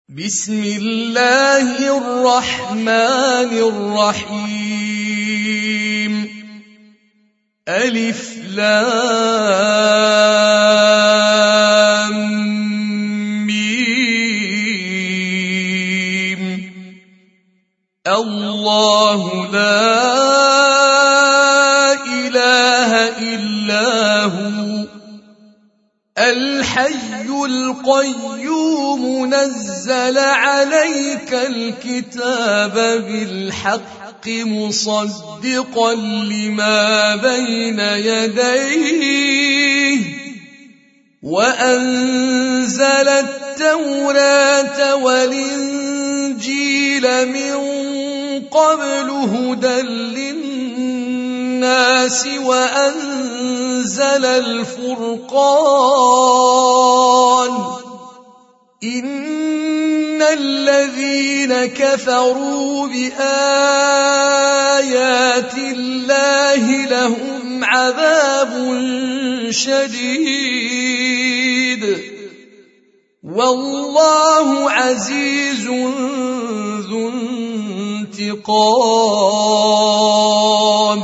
بسم الله الرحمن الرحيم ألف لام ميم الله لا إله إلا هو الحي القيوم نزل عليك الكتاب بالحق مصدقا لما بين يديه وأنزل التوراة والإنجيل من قبل هدى للناس وأنزل الفرقان إن الذين كفروا بآيات الله لهم عذاب شديد والله عزيز ذو انتقام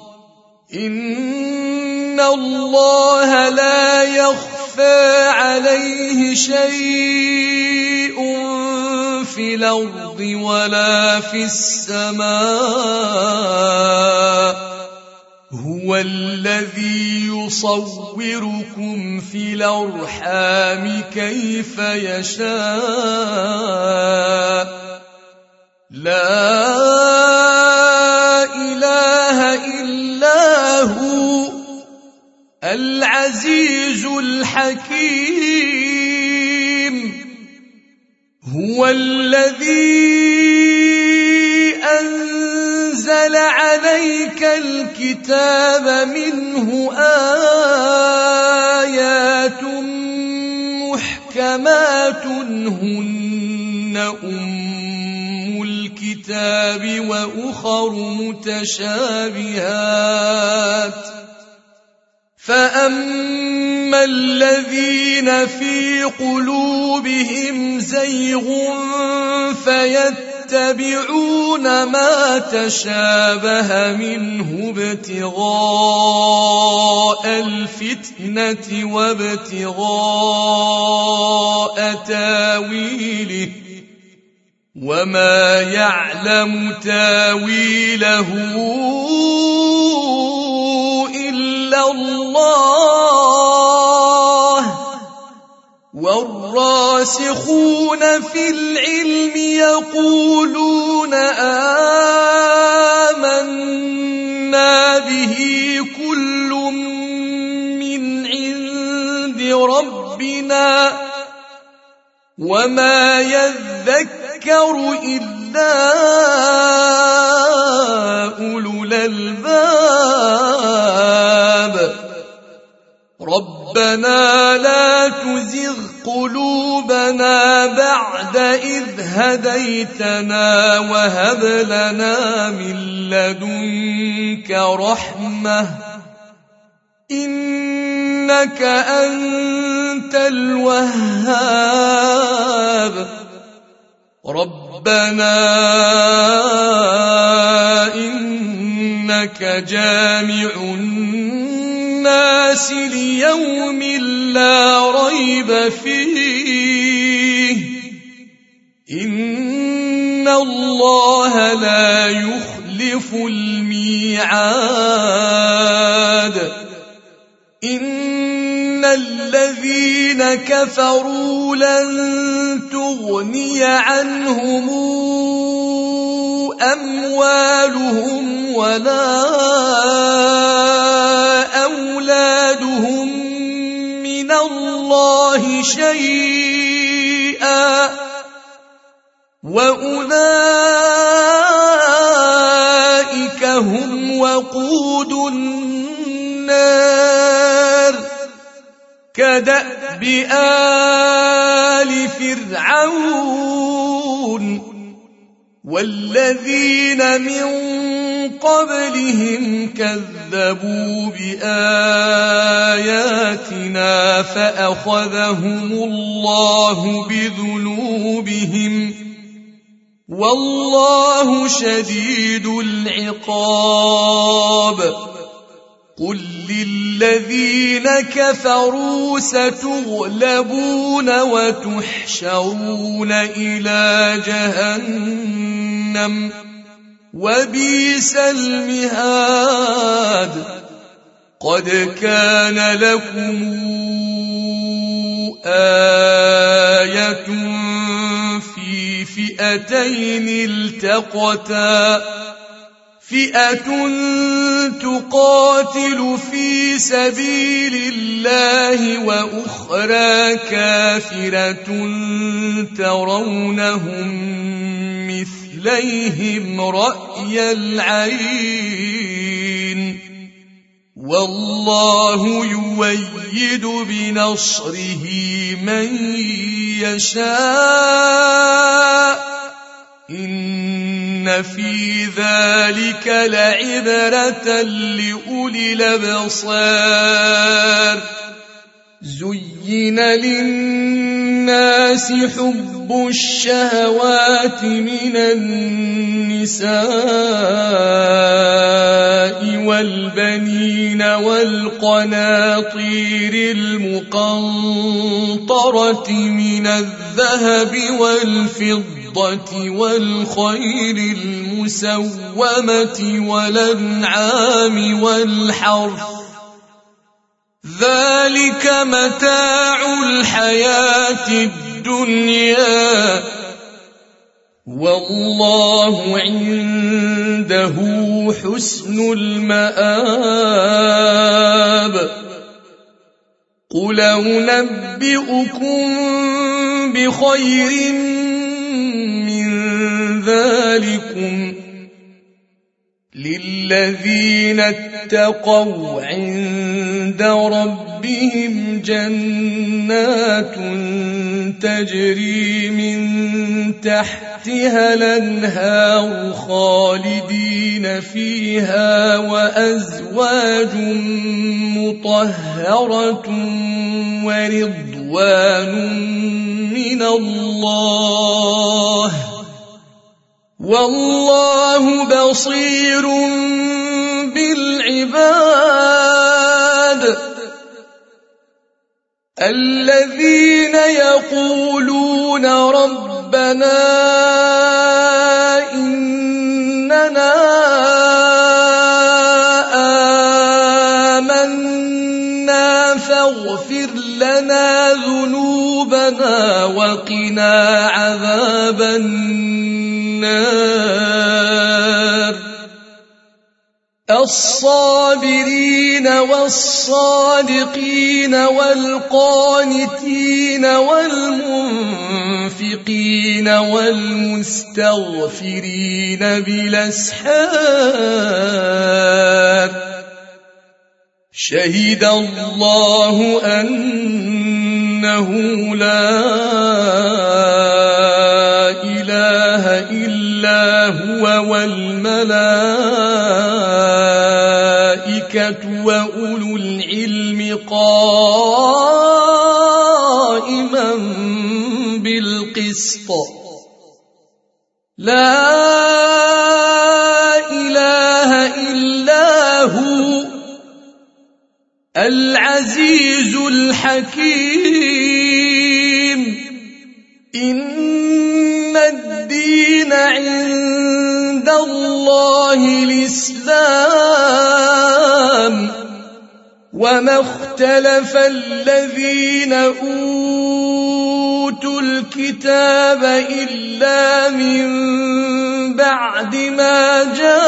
إن الله لا يخفى عليه شيء في الأرض ولا في السماء هو الذي يصوركم في الأرحام كيف يشاء لا إله إلا هو العزيز الحكيم هو الذي أنزل عليك الكتاب منه آيات محكمات هن أم الكتاب وأخر متشابهات فأما الذين في قلوبهم زيغ فيتبعون ما تشابه منه ابتغاء الفتنة وابتغاء تاويله وما يعلم تاويله إلا الله والراسخون في العلم يقولون آمنا به كل من عند ربنا وما يذكر إلا أولو الألباب ربنا لا تزغ قلوبنا بعد إذ هديتنا وهب لنا من لدنك رحمة إنك أنت الوهاب ربنا إنك جامع الناس ليوم لا ريب فيه إن الله لا يخلف الميعاد إن الذين كفروا لن تغني عنهم أموالهم ولا أولادهم من الله شيئا وأولئك هم وقود النار كدأب آل فرعون والذين من قبلهم كذبوا بآياتنا فأخذهم الله بذنوبهم والله شديد العقاب قل للذين كفروا ستغلبون وتحشرون إلى جهنم وبئس المهاد قد كان لكم آية في فئتين التقتا فئة تقاتل في سبيل الله وأخرى كافرة ترونهم مثليهم رأي العين والله يؤيد بنصره من يشاء إن في ذلك لعبرة لأولي الأبصار زين للناس حب الشهوات من النساء والبنين والقناطير المقنطرة من الذهب والفضة والخيل المسومة والأنعام والحرث ذلك متاع الحياة الدنيا والله عنده حسن المآب قل أنبئكم بخير من ذلكم للذين اتقوا عند ربهم جنات تجري من تحتها الأنهار خالدين فيها وأزواج مطهرة ورضوان من الله والله بصير بالعباد الذين يقولون ربنا إننا آمنا فاغفر لنا ذنوبنا وقنا عذاب النار الصابرين والصادقين والقانتين والمنفقين والمستغفرين بالأسحار شهد الله أنه لا إله إلا هو والملائكة وأولو العلم قائما بالقسط لا إله إلا هو العزيز الحكيم إن الدين عند الله الإسلام وما اختلف الذين أوتوا الكتاب إلا من بعد ما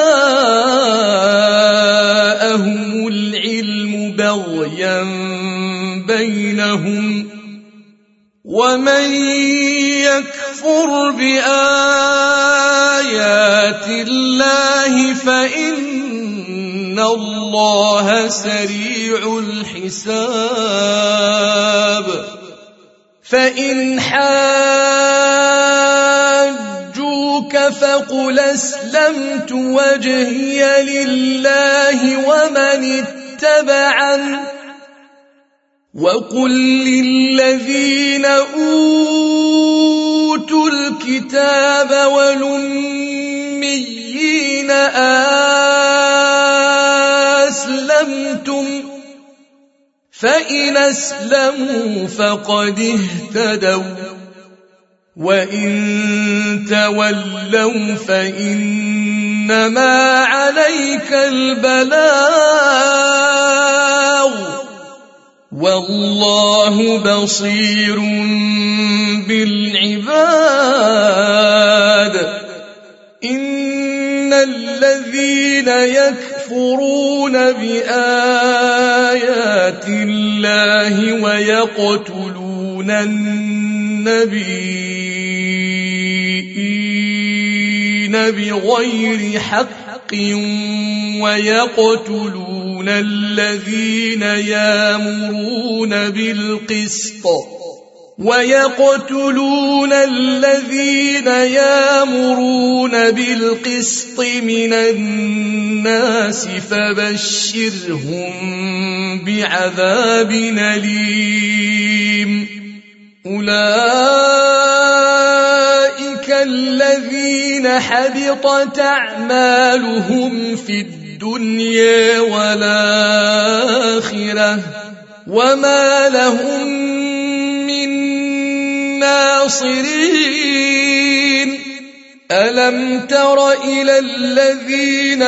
جاءهم العلم بغيا بينهم ومن يكفر بآيات الله فإن الله سريع الحساب فإن حاجوك فقل أسلمت وجهي لله ومن اتبعني وقل للذين أوتوا الكتاب والأميين أسلمتم فإن أسلموا فقد اهتدوا وإن تولوا فإنما عليك البلاغ والله بصير بالعباد إن الذين يكفرون بآيات الله ويقتلون النبيين بغير حق ويقتلون الذين يأمرون بالقسط من الناس فبشرهم بعذاب أليم أولئك الذين حبطت أعمالهم في الدنيا والآخرة وما لهم من ناصرين ألم تر إلى الذين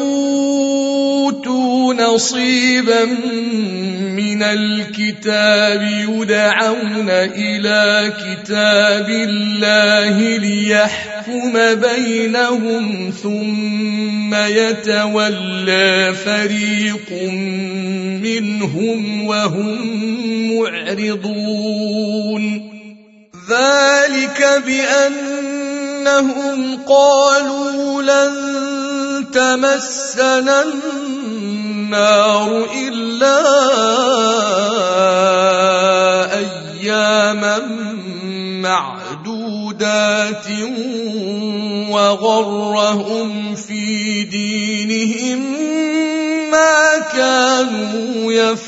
أوتوا نصيبا من الكتاب يدعون إلى كتاب الله ليحكم بينهم ثم يتولى فريق منهم وهم معرضون ذلك بأنهم قالوا لن تمسنا النار إلا أياما معدودات وغرهم في دينهم ما كانوا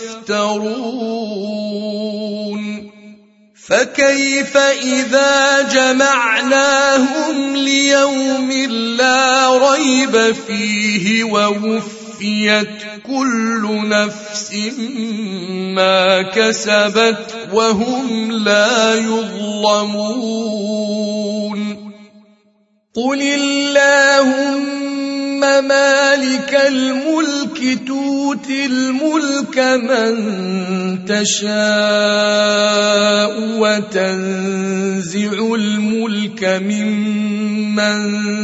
يفترون فكيف إذا جمعناهم ليوم لا ريب فيه ووفيت كل نفس ما كسبت وهم لا يظلمون قل اللهم مالك الملك تؤتي الملك من تشاء وتنزع الملك ممن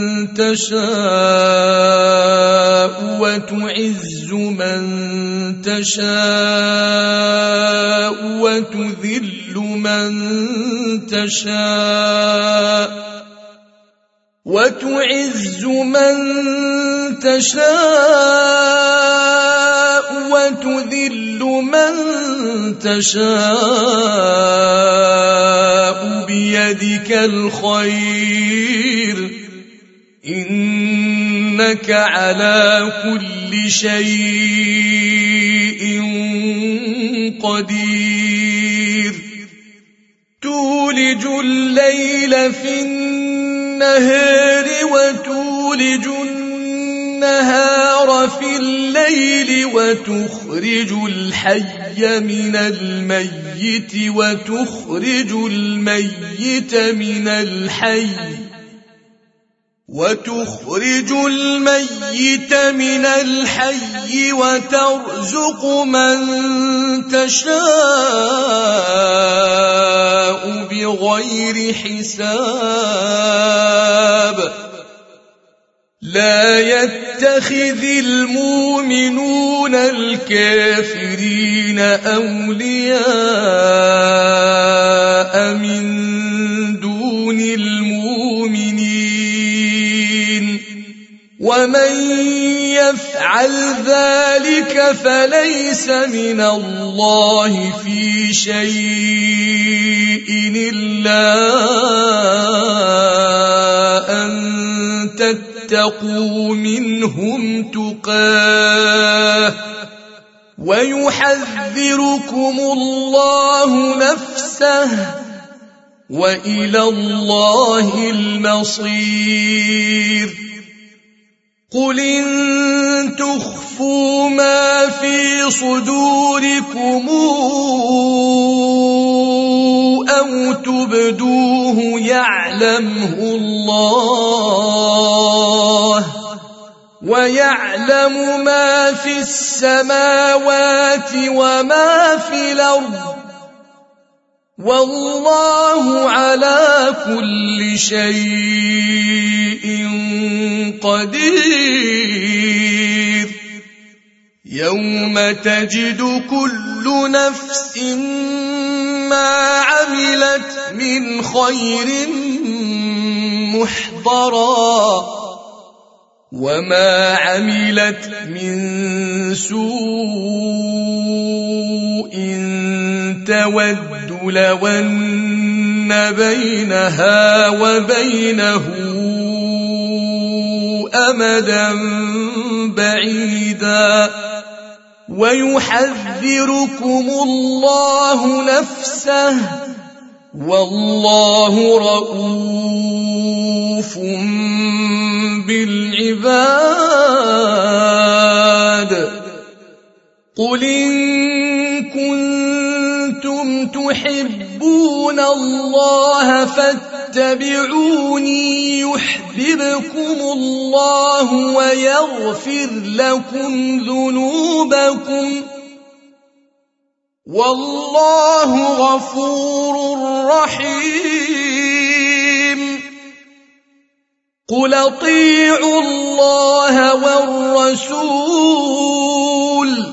تشاء وتعز من تشاء وتذل من تشاء وتعز من تشاء وتذل من تشاء بيدك الخير إنك على كل شيء قدير تولج الليل في النهار وتولج النهار في الليل وتخرج الحي من الميت وتخرج الميت من الحي وترزق من تشاء بغير حساب لا يتخذ المؤمنون الكافرين أولياء من دون المؤمنين ومن يفعل ذلك فليس من الله في شيء إلا أن واتقوا منهم تقاه ويحذركم الله نفسه وإلى الله المصير قل إن تخفوا ما في صدوركم أو تبدوه يعلمه الله ويعلم ما في السماوات وما في الأرض والله على كل شيء قدير يوم تجد كل نفس ما عملت من خير محضرا وما عملت من سوء تود لو أن بينها وبينه أمدا بعيدا ويحذركم الله نفسه والله رؤوف بالعباد قل إن كنتم تحبون الله فاتبعوني يحببكم الله ويغفر لكم ذنوبكم والله غفور رحيم قل اطيعوا الله والرسول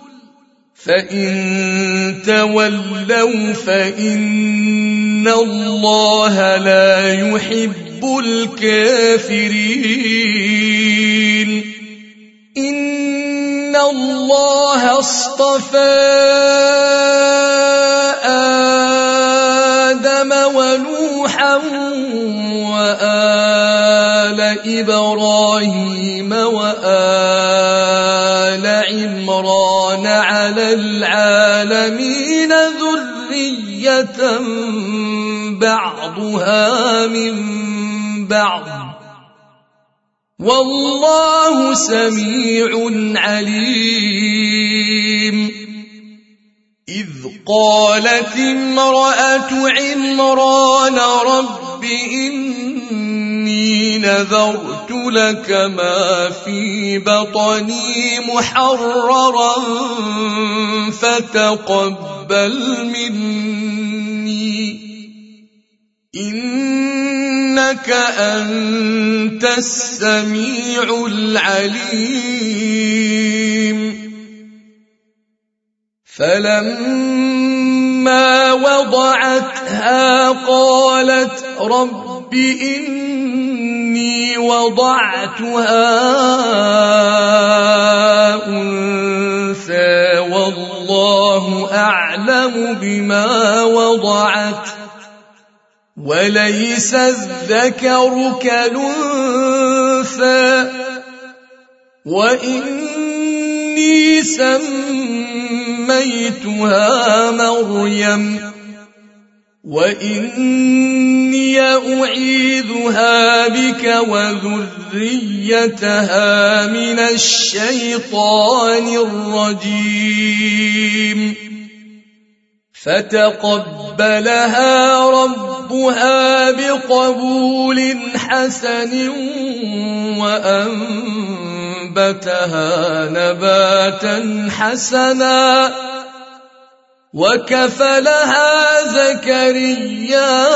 فإن تولوا فإن الله لا يحب الكافرين إن الله اصطفى آدم ونوحا وآل إبراهيم وآل عمران على العالمين ذرية بعضها من بعض والله سميع عليم إذ قالت امرأة عمران رب إني نذرت لك ما في بطني محررا فتقبل مني إنك أنت السميع العليم فلما وضعتها قالت رب إني وضعتها أنثى والله أعلم بما وضعت وليس الذكر كالأنثى وإني سميتها مريم وإني أعيذها بك وذريتها من الشيطان الرجيم فتقبلها ربها بقبول حسن وأنبتها نباتا حسنا وكفلها زكريا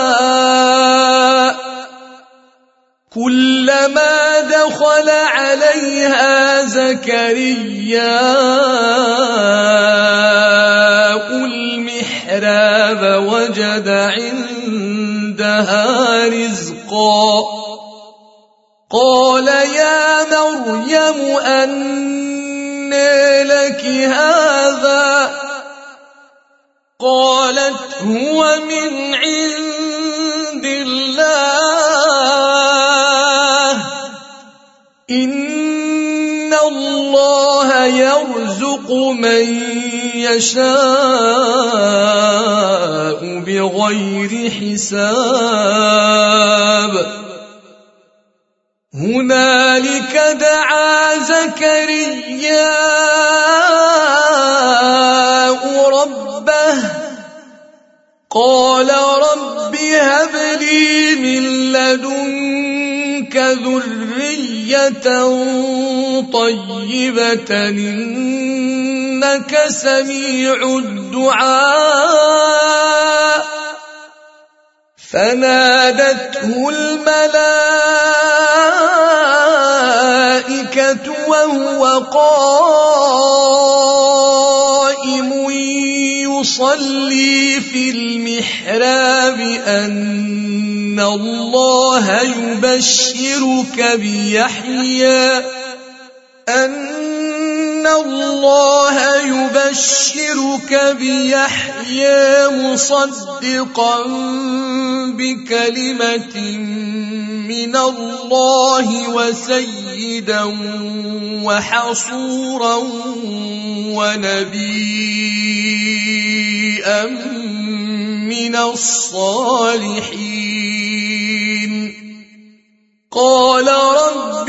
كلما دخل عليها زكريا المحراب وجد عندها رزقا قال يا مريم أنى لك هذا قالت هو من عند الله يرزق من يشاء بغير حساب هنالك دعا زكرياء ربه قال رب هب لي من لدنك ذرية طيبة إنك سميع الدعاء فنادته الملائكة وهو قائم يصلي في المحراب أن الله يبشرك بيحيى مصدقا بكلمة من الله وسيدا وحصورا ونبيا من الصالحين قال رب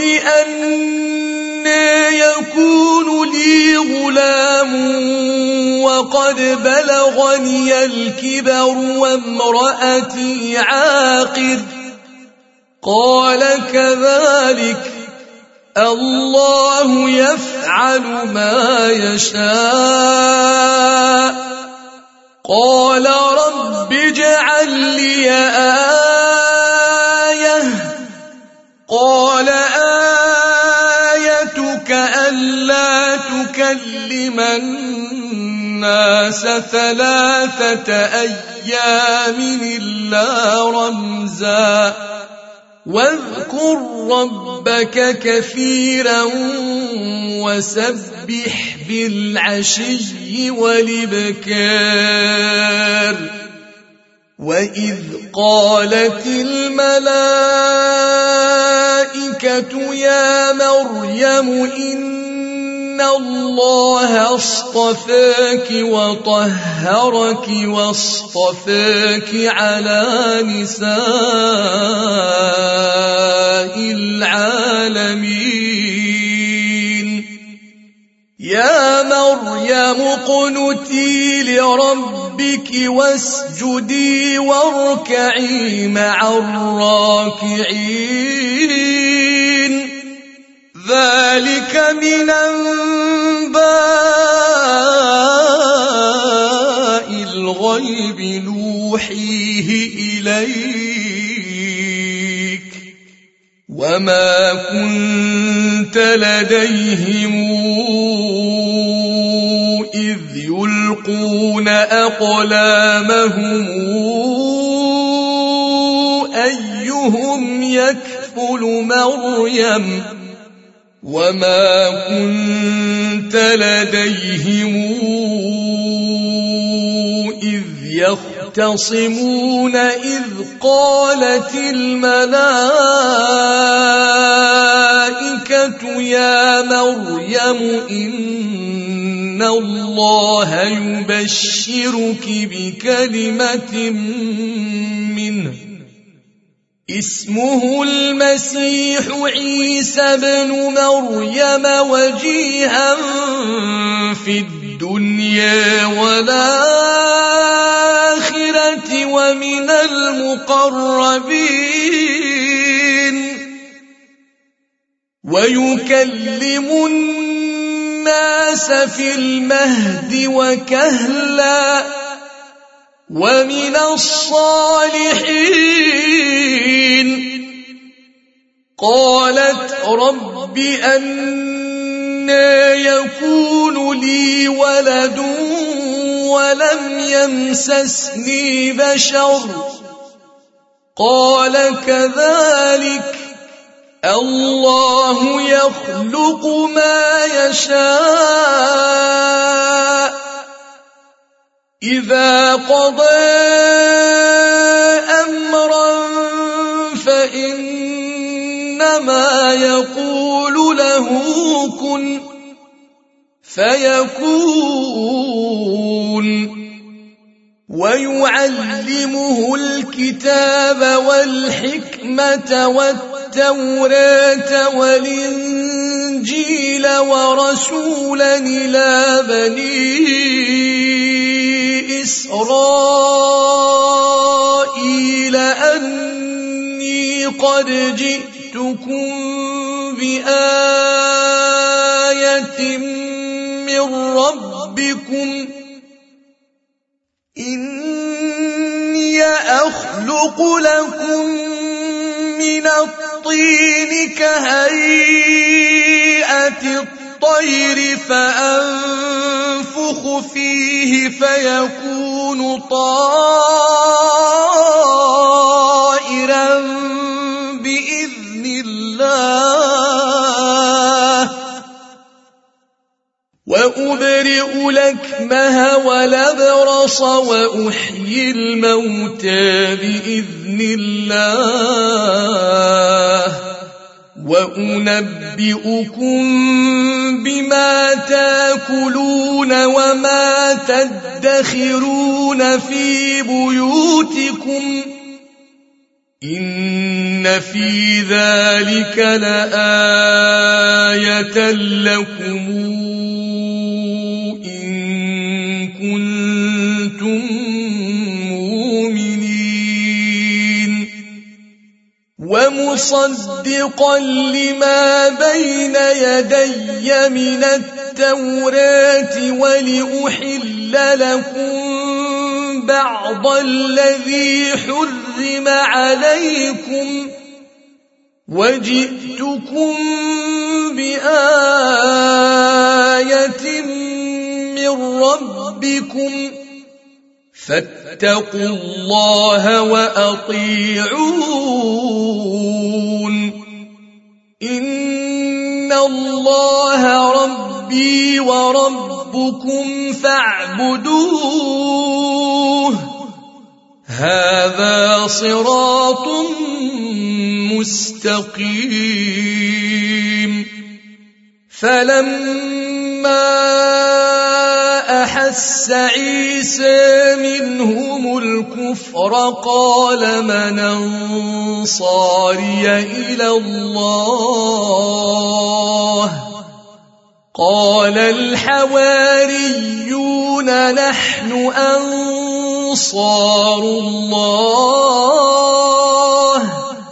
أنى يكون لي غلام وقد بلغني الكبر وامرأتي عاقر قال كذلك الله يفعل ما يشاء قال رب اجعل لي آية قال آيتك ألا تكلم الناس 3 أيام إلا رمزا واذكر ربك كثيرا وسبح بالعشي والإبكار وإذ قالت الملائكة يا مريم إن الله اصطفاك وطهرك واصطفاك على نساء العالمين يا مريم اقنتي لربك واسجدي واركعي مع الراكعين ذلك من أنباء الغيب نوحيه إليك وما كنت لديهم إذ يلقون أقلامهم أيهم يكفل مريم وما كنت لديهم إذ يختصمون إذ قالت الملائكة يا مريم إن الله يبشرك بكلمة منه اسمه المسيح عيسى بن مريم وجيها في الدنيا والآخرة ومن المقربين ويكلم الناس في المهد وكهلا ومن الصالحين قالت رب أنى يكون لي ولد ولم يمسسني بشر قال كذلك الله يخلق ما يشاء إذا قضى أمرا فإنما يقول له كن فيكون. فيكون ويعلمه الكتاب والحكمة والتوراة والإنجيل ورسولا إلى بني إسرائيل أني قد جئتكم بآية من ربكم إني أخلق لكم من الطين كهيئة الطير فأنفخ فيه فيكون طائرا بإذن الله وأبرئ الأكمه والأبرص وأحيي الموتى بإذن الله وأنبئكم بما تأكلون وما تدخرون في بيوتكم إن في ذلك لآية لكم كنتم مؤمنين ومصدقا لما بين يدي من التوراة ولأحل لكم بعض الذي حرم عليكم وجئتكم بآية من ربكم فاتقوا الله وأطيعون إن الله ربي وربكم فاعبدوه هذا صراط مستقيم فلما أحس عيسى منهم الكفر قال من أنصاري إلى الله قال الحواريون نحن أنصار الله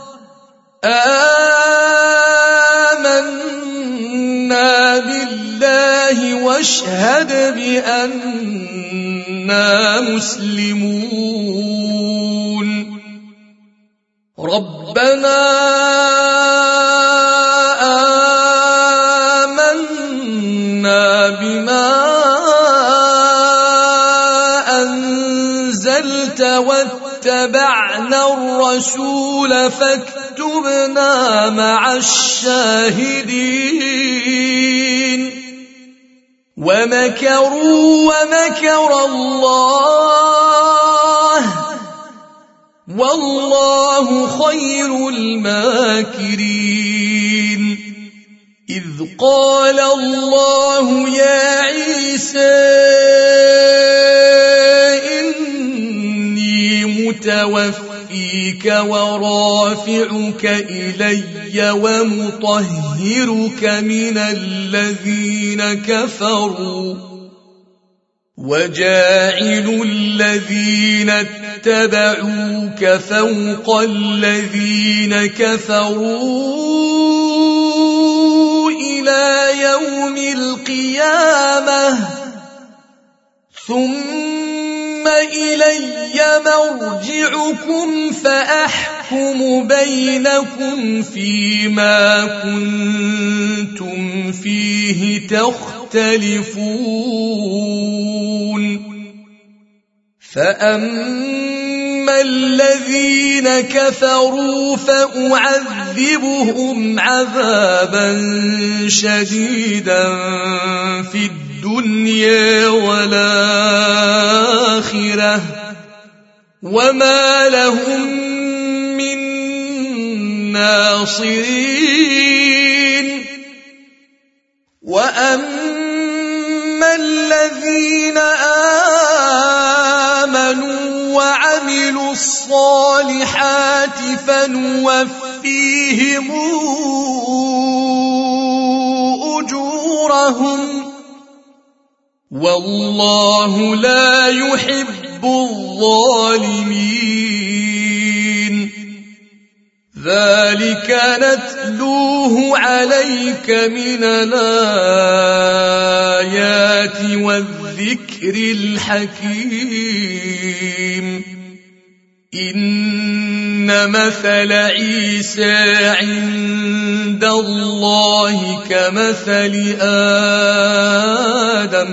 آمنا بالله واشهد بأننا مسلمون ربنا آمنا بما أنزلت واتبعنا الرسول فاكتبنا مع الشاهدين ومكروا ومكر الله والله خير الماكرين إذ قال الله يا عيسى إني متوفيك ورافعك إلي ومطهرك من الذين كفروا وجاعل الذين اتبعوك فوق الذين كفروا إلى يوم القيامة ثم إلي مرجعكم فأحكم بينكم فيما كنتم فيه تختلفون فأما الذين كفروا فأعذبهم عذابا شديدا في الدنيا والآخرة وما لهم من ناصرين وأما الصالحات فنوفيهم أجورهم والله لا يحب الظالمين ذلك نتلوه عليك من الآيات والذكر الحكيم إن مثل عيسى عند الله كمثل آدم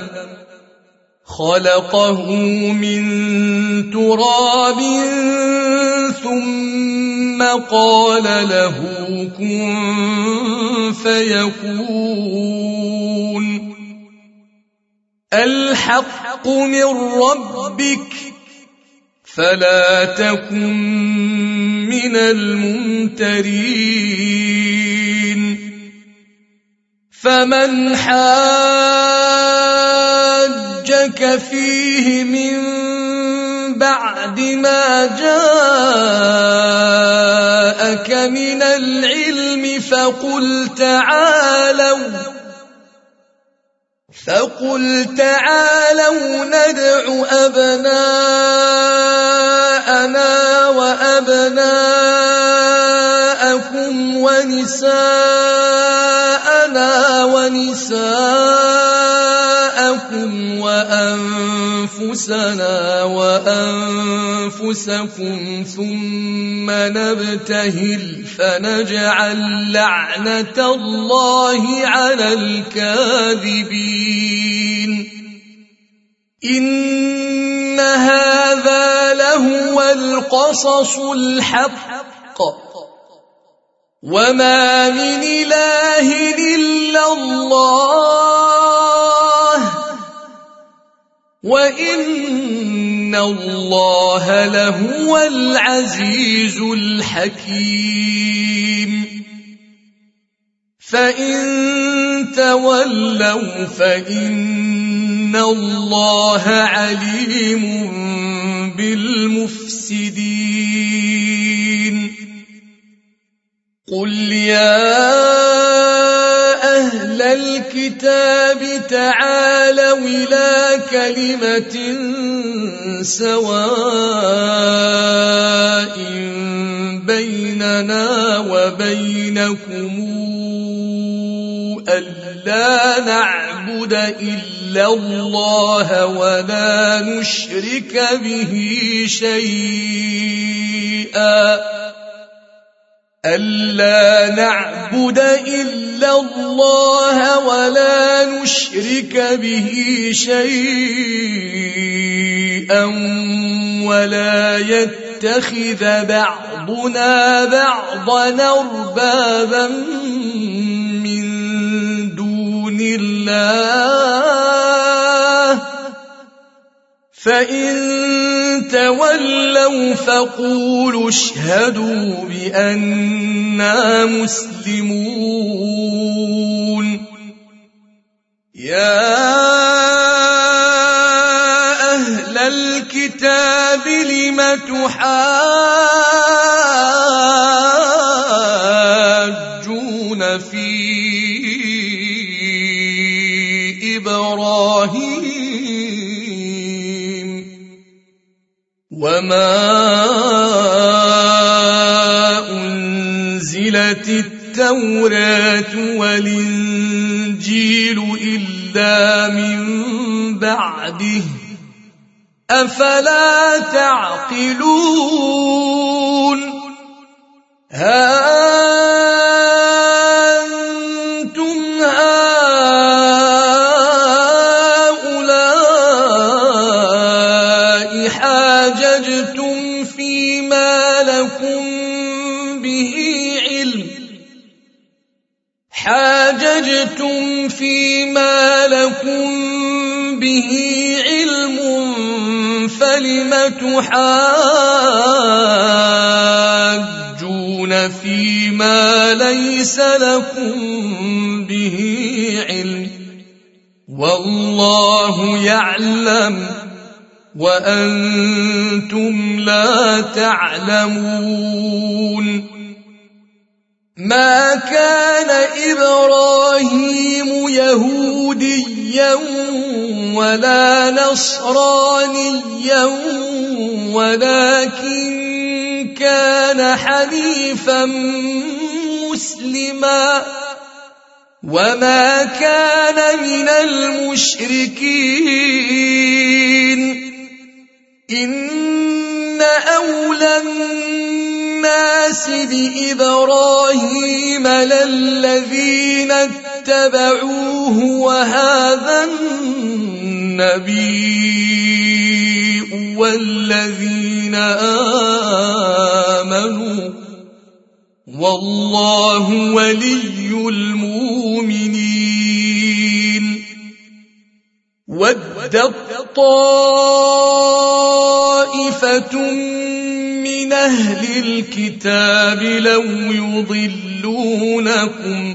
خلقه من تراب ثم قال له كن فيكون الحق من ربك فلا تكن من الممترين فمن حاجك فيه من بعد ما جاءك من العلم فقل تعالوا ندع أبناءنا وأبناءكم ونساءنا ونساءكم وأنفسنا وأنفسكم ثم نبتهل فنجعل لعنة الله على الكاذبين إن هذا لهو القصص الحق وما من إله إلا الله وإن الله لهو العزيز الحكيم فإن تولوا فإن الله عليم بالمفسدين قل يا أهل الكتاب تعالوا إلى كلمة سواء بيننا وبينكم ألا نعبد إلا الله ولا نشرك به شيئا ألا نعبد إلا الله ولا نشرك به شيئا ولا يتخذ بعضنا بعضا أربابا من دون الله فإن تولوا فقولوا اشهدوا بأننا مسلمون يا أهل الكتاب لم تحاجون في إبراهيم وما أنزلت التوراة والإنجيل إلا من بعده أفلا تعقلون أنتم هؤلاء حاججتم فيما لكم به علم فلم تحاجون فيما ليس لكم به علم والله يعلم وأنتم لا تعلمون ما كان إبراهيم يهوديا ولا نصرانيا ولكن كان حنيفا مسلما وما كان من المشركين إن أولى الناس بإبراهيم للذين اتبعوه وهذا النبي والذين آمنوا والله ولي المؤمنين ودت طائفة من أهل الكتاب لو يضلونكم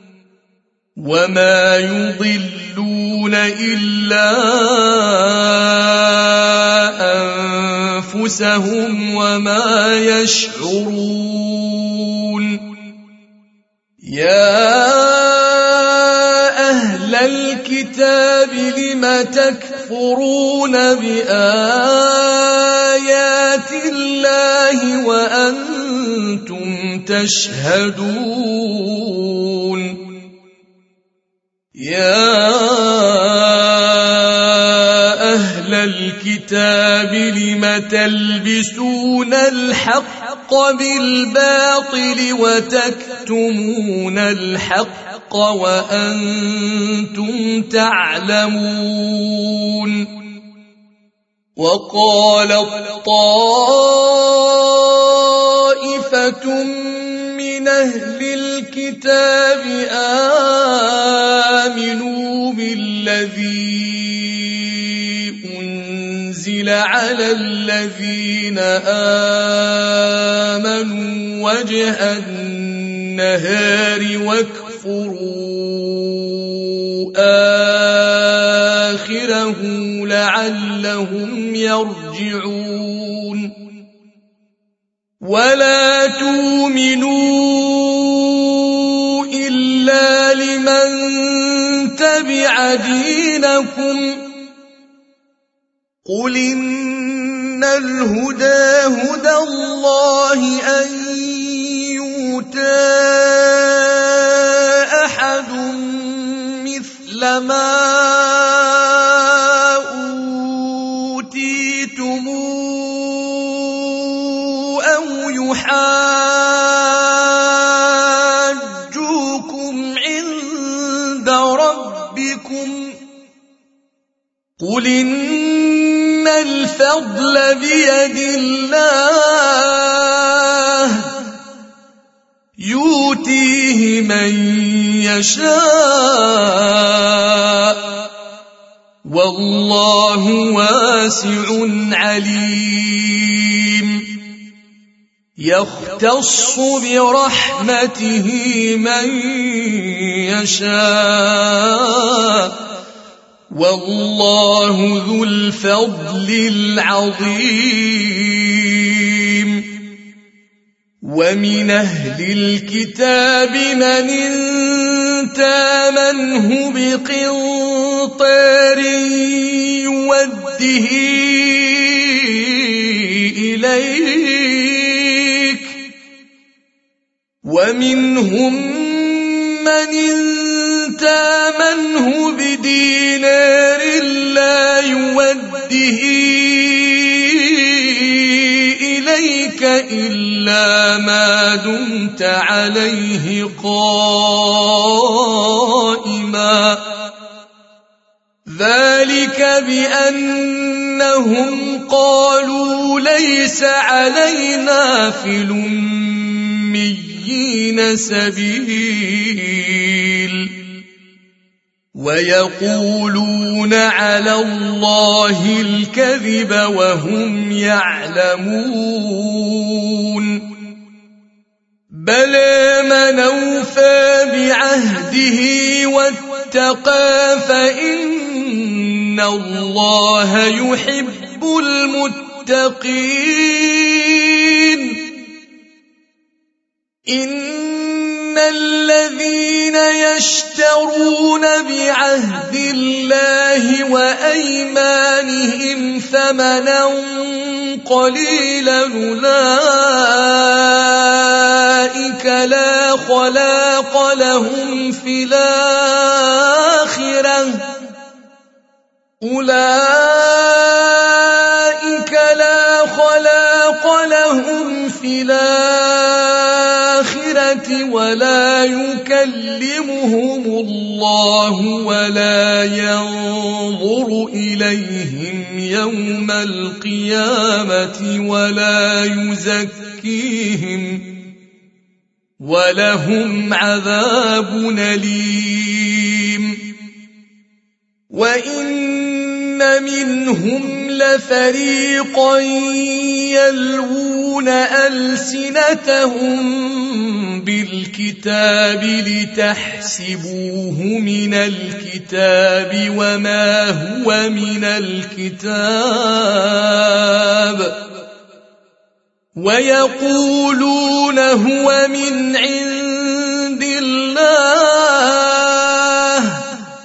وما يضلون إلا أنفسهم وما يشعرون يا أهل الكتاب لم تكفرون بآيات الله وأنتم تشهدون يا أهل الكتاب لم تلبسون الحق بالباطل وتكتمون الحق وأنتم تعلمون وقالت طائفة من أهل الكتاب آمنوا بالذي أنزل على الذين آمنوا وجه النهار واكفروا آخره لعلهم يرجعون ولا تؤمنوا إلا لمن تبع دينكم قل إن الهدى هدى الله أن يؤتى أحد مثل ما أوتيتم أو يحاجوكم عند ربكم قل إن الفضل بيد الله يؤتيه من يشاء والله واسع عليم يختص برحمته من يشاء والله ذو الفضل العظيم ومن أهل الكتاب من تامنه بقنطار يوده إليك ومنهم من تامنه بدينار لا يوده إليك إلا ما دمت عليه قائما ذلك بأنهم قالوا ليس علينا في الأميين سبيل ويقولون على الله الكذب وهم يعلمون بلى من أوفى بعهده واتقى فإن الله يحب المتقين إن الذين يشترون بعهد الله وأيمانهم ثمنا قليلا أولئك لا خلاق لهم في الآخرة ولا يكلمهم الله ولا ينظر إليهم يوم القيامة ولا يزكيهم ولهم عذاب أليم وإن منهم لفريقا يلوون ألسنتهم بالكتاب لتحسبوه من الكتاب وما هو من الكتاب ويقولون هو من عند الله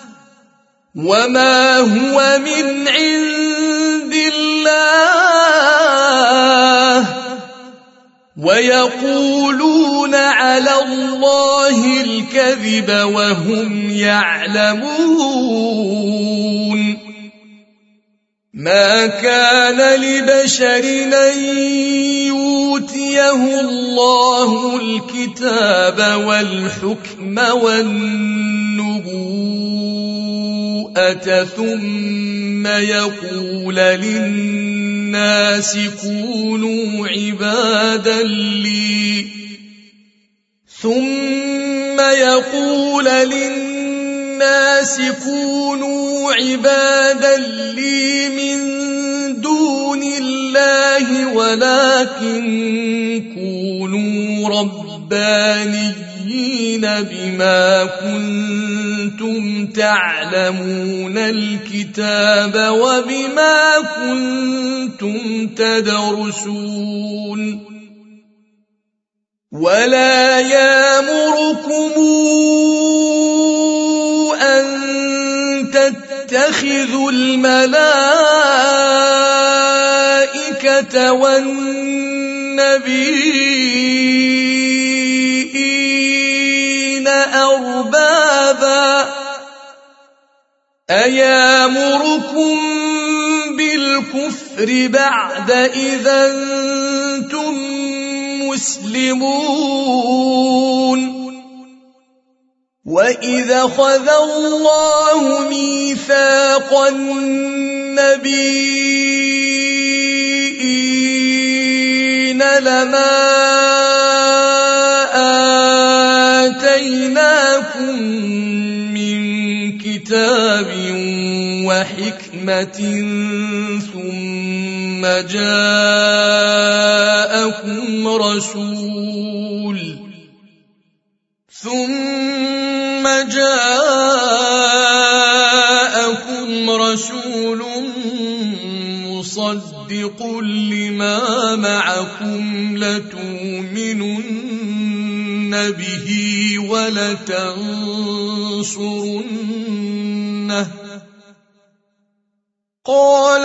وما هو من عند الله ويقولون على الله الكذب وهم يعلمون ما كان لبشر أن يؤتيه الله الكتاب والحكم والنبوءة ثم يقول للناس كونوا عبادا لي من دون الله ولكن كونوا ربانيين بما كنتم تعلمون الكتاب وبما كنتم تدرسون ولا يأمركم أن تتخذوا الملائكة والنبيين أربابا أيامركم بالكفر بعد إذا أنتم مسلمون وإذا أخذ الله ميثاق النبيين لما آتيناكم من كتاب وحكمة ثم جاءكم رسول مصدق لما معكم لتؤمنن به ولتنصرنه قال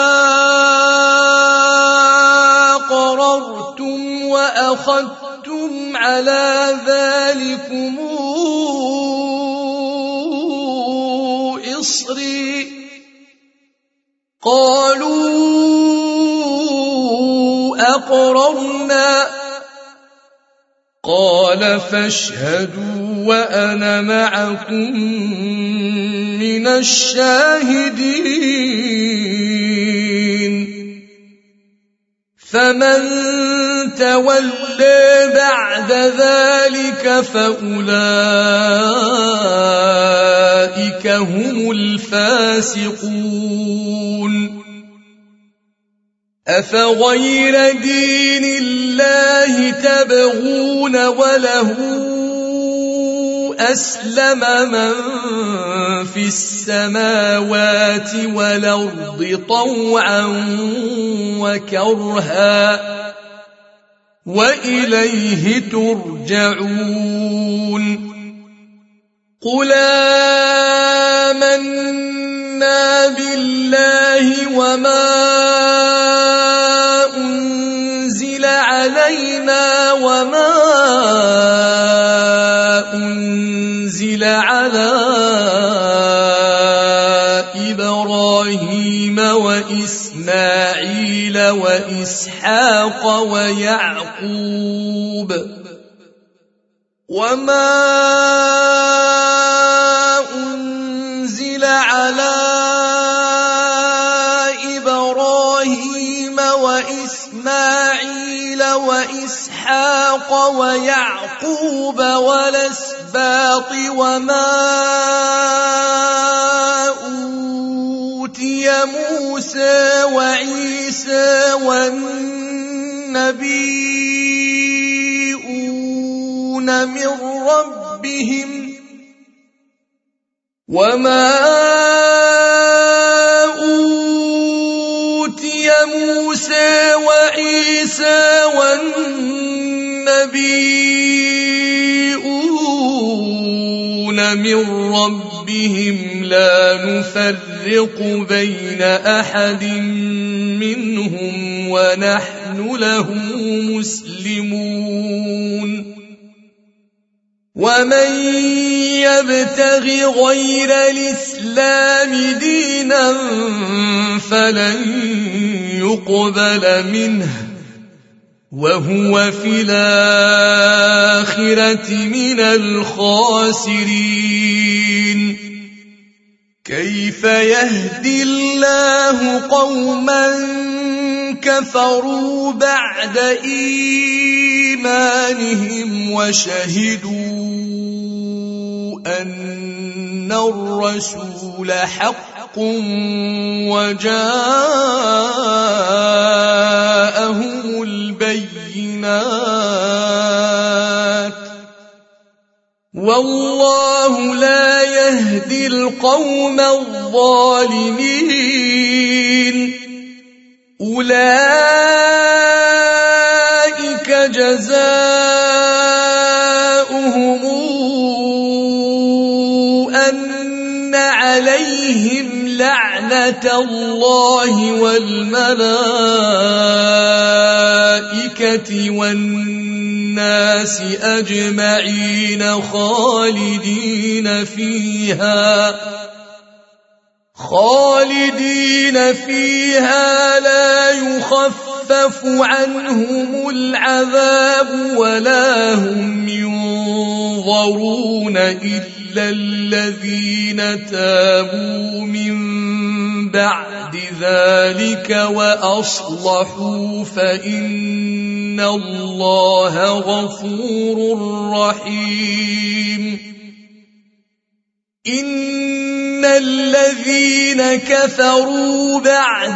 أقررتم وأخذتم على ذلكم إصري قالوا أقررنا قال فاشهدوا وأنا معكم من الشاهدين فمن تولى بعد ذلك فأولئك هم الفاسقون أفغير دين الله تبغون وله أسلم من في السماوات والأرض طوعا وكرها وإليه ترجعون قل آمنا بالله وما أنزل علينا وما أنزل على إبراهيم وإسماعيل وإسحاق ويعقوب وما أنزل على إبراهيم وإسماعيل وإسحاق ويعقوب والأسباط وما أوتي موسى وعيسى والنبيون من ربهم وما أوتي موسى وعيسى والنبيون من ربهم لا نفرق بين أحد منهم ونحن له مسلمون ومن يبتغ غير الإسلام دينا فلن يقبل منه وهو في الآخرة من الخاسرين كيف يهدي الله قوما كفروا بعد إيمانهم وشهدوا أن الرسول حق وجاءهم البينات والله لا يهدي القوم الظالمين أولئك جزاؤهم أن عليهم لعنة الله والملائكة والناس أجمعين خالدين فيها لا يخفف عنهم العذاب ولا هم ينظرون إلا الذين تابوا من بعد ذلك وأصلحوا فإن الله غفور رحيم إن الذين كفروا بعد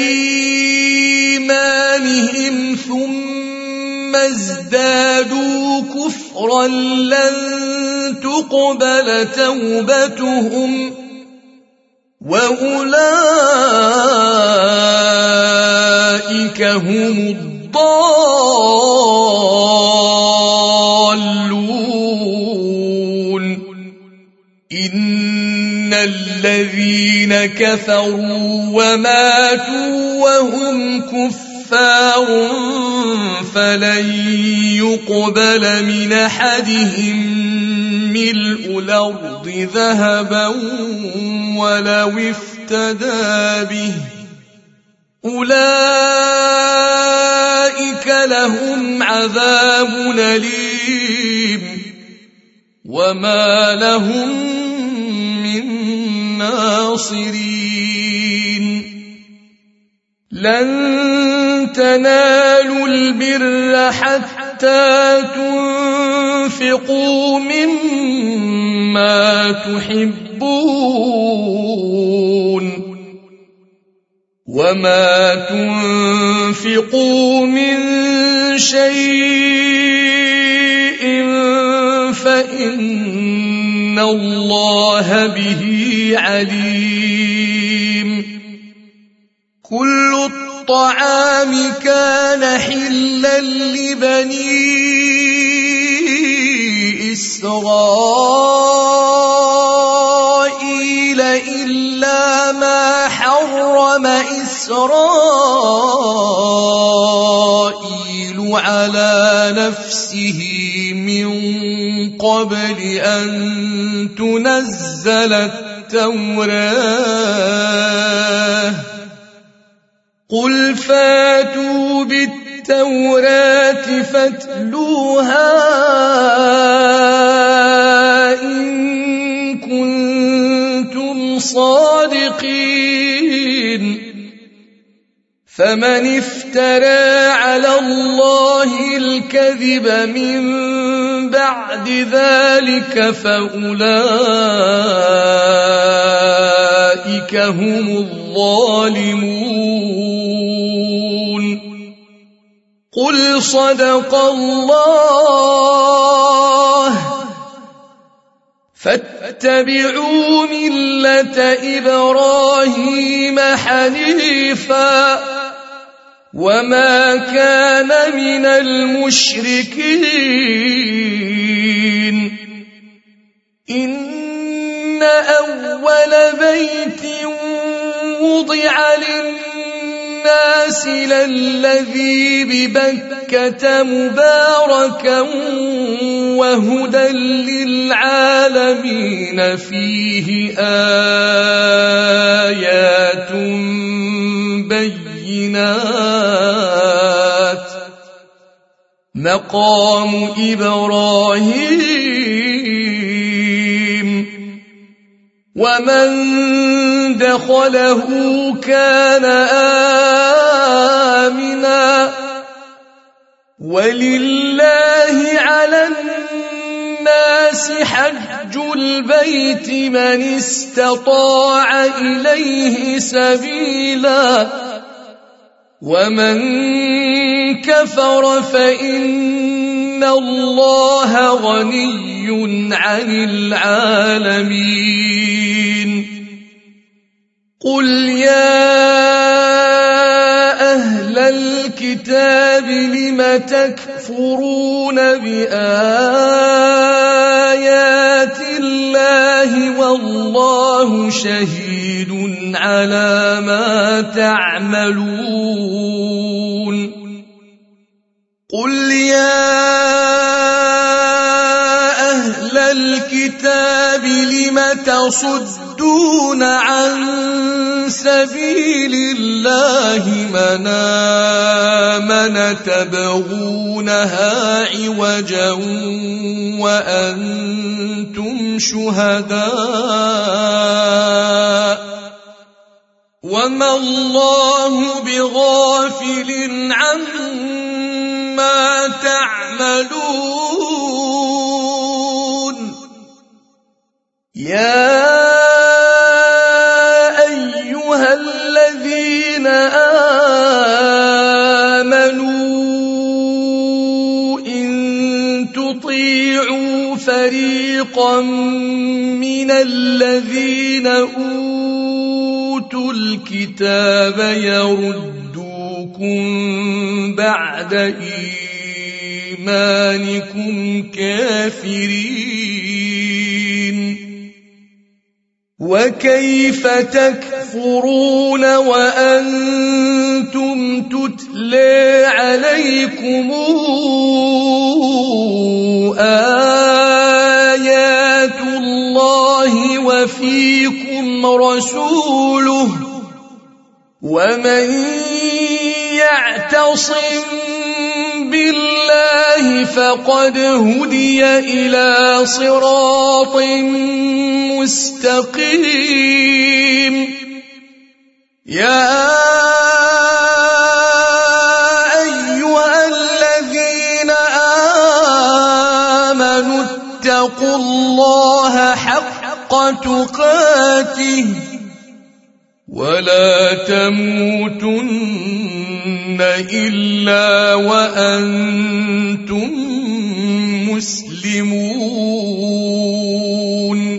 إيمانهم ثم ازدادوا كفرا لن تقبل توبتهم وأولئك هم الضالون إن الذين كفروا وماتوا وهم كفار فلن يقبل من أحدهم ملء الأرض ذهبا ولو افتدى به أولئك لهم عذاب أليم وما لهم من ناصرين لن تنالوا البر حتى تنفقوا مما تحبون وما تنفقوا من شيء فإن إن الله به عليم. كل الطعام كان حلا لبني إسرائيل إلا ما حرم إسرائيل على نفسه من قبل أن تنزل التوراة. قل فاتوا بالتوراة فاتلوها إن كنتم صادقين. فمن افترى على الله الكذب من بعد ذلك فأولئك هم الظالمون. قل صدق الله فاتبعوا ملة إبراهيم حنيفا وما كان من المشركين. إن أول بيت وضع للناس للذي ببكة مباركا وهدى للعالمين فيه آيات بينات مقام إبراهيم ومن دخله كان آمنا ولله على الناس حج البيت من استطاع إليه سبيلا ومن كفر فإن الله غني عن العالمين. قل يا أهل الكتاب لم تكفرون بآيات الله والله شهيد على ما تعملون. قل يا أهل الكتاب لم تصدون عن سبيل الله من آمن تبغونها عوجا وأنتم شهداء وما الله بغافل عما تعملون. يا أيها الذين آمنوا إن تطيعوا فريقا من الذين أوتوا الكتاب يردوكم بعد إيمانكم كافرين. وكيف تكفرون وأنتم تتلى عليكم آيات الله وفيكم رسوله ومن يعتصم بالله فقد هدي إلى صراط مستقيم. يا أيها الذين آمنوا اتقوا الله حق تقاته ولا تموتن إلا وأنتم مسلمون.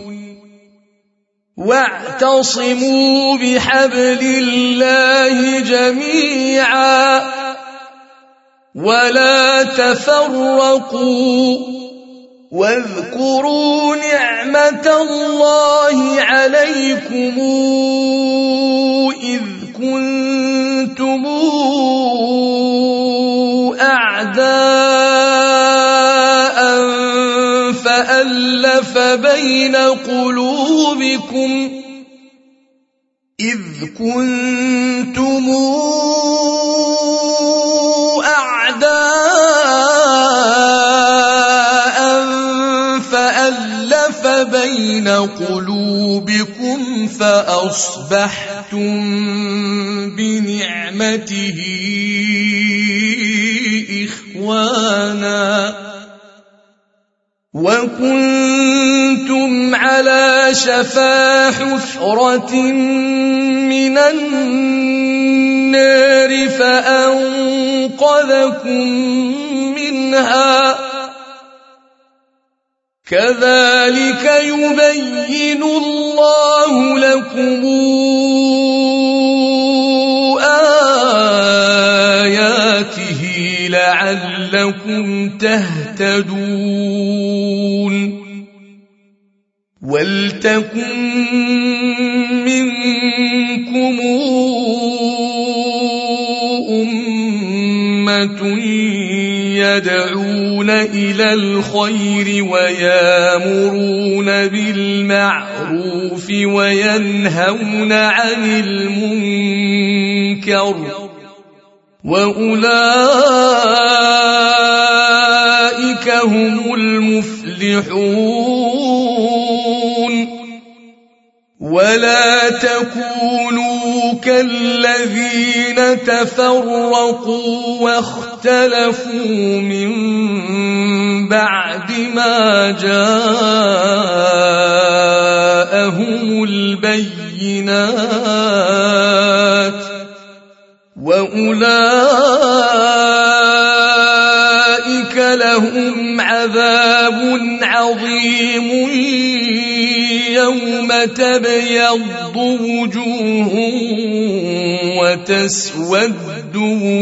واعتصموا بحبل الله جميعا ولا تفرقوا واذكروا نعمة الله عليكم إذ كنتم أعداء فألف بين قلوبكم بين قلوبكم فأصبحتم بنعمته إخوانا وكنتم على شفا حفرة من النار فأنقذكم منها كذلك يبين الله لكم آياته لعلكم تهتدون ولتكن منكم أمة يدعون إلى الخير ويامرون بالمعروف وينهون عن المنكر وأولئك هم المفلحون ولا تكونوا كالذين تفرقوا واختلفوا من بعد ما جاءهم البينات وأولئك لهم عذاب عظيم يوم تبيض وجوه وتسود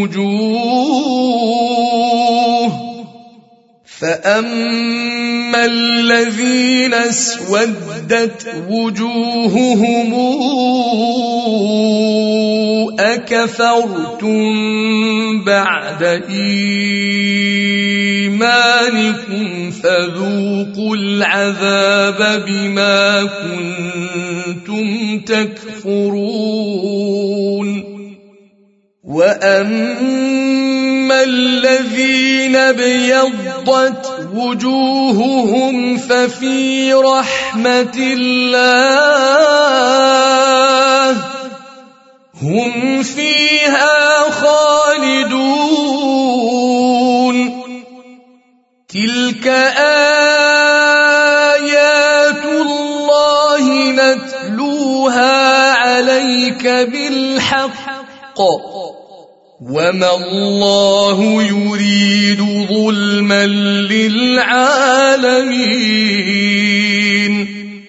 وجوه فأما الذين اسودت وجوههم أكفرتم بعد إيمانكم فذوقوا العذاب بما كنتم تكفرون وأما الذين ابيضت وجوههم ففي رحمة الله هم فيها خالدون تلك آيات الله نتلوها عليك بالحق وما الله يريد ظلما للعالمين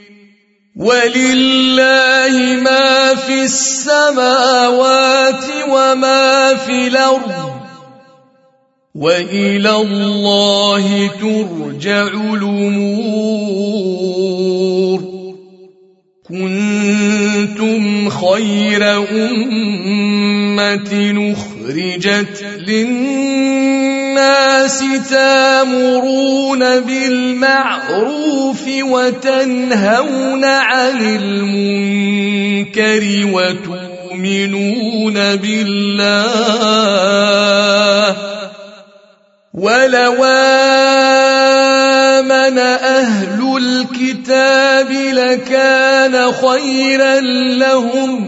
ولله ما في السماوات وما في الأرض وإلى الله ترجع الأمور كنتم خير أمة أخرجت للناس تأمرون بالمعروف وتنهون عن المنكر وتؤمنون بالله ولو آمن أهل الكتاب لكان خيرا لهم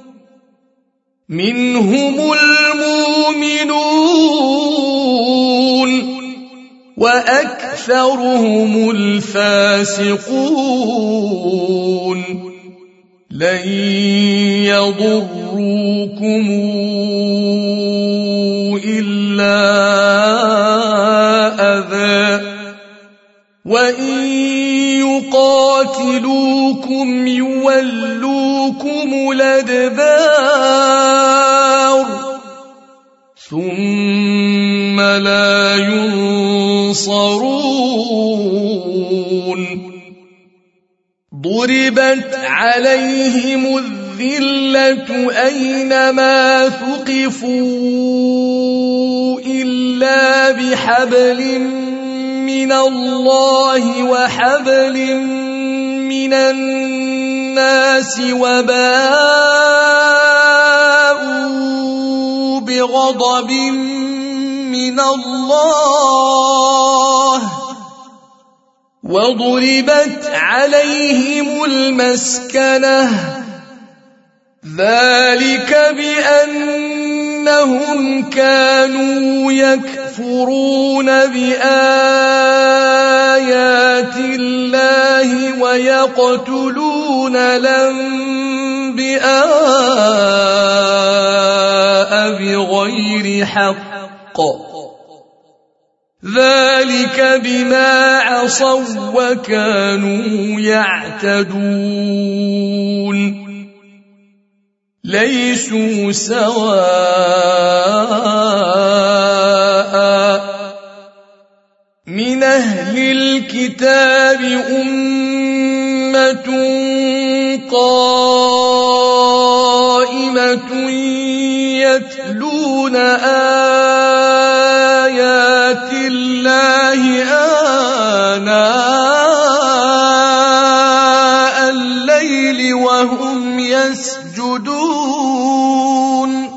منهم المؤمنون وأكثرهم الفاسقون لن يضروكم إلا أذى وإن يقاتلوكم يولوكم الأدبار ثم لا ينصرون ضربت عليهم الذلة أينما ثقفوا إلا بحبل من الله وحبل من الناس وباءوا بغضب من الله وضربت عليهم المسكنة ذلك بأنهم كانوا يكفرون بآيات الله ويقتلون الأنبياء بغير حق ذلك بما عصوا وكانوا يعتدون ليسوا سواء من أهل الكتاب أمة قائمة يتلون آيات الله آناء الليل وهم يسجدون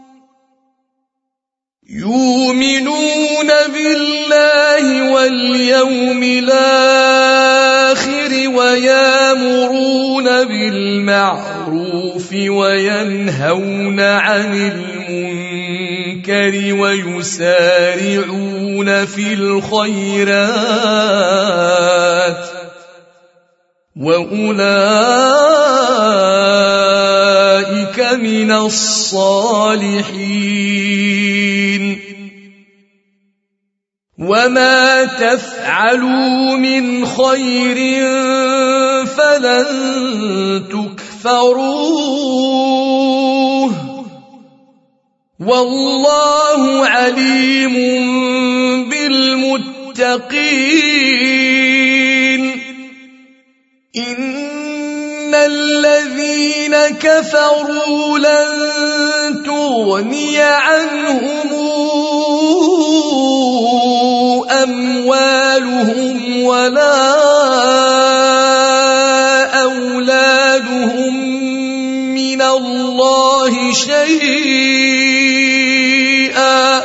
يؤمنون بالله واليوم الآخر ويأمرون بالمعروف وينهون عن المنكر ويسارعون في الخيرات وأولئك من الصالحين وما تفعلوا من خير فلن تكفروه والله عليم بالمتقين إن الذين كفروا لن تغني عنهم أموالهم ولا أولادهم من الله شيئا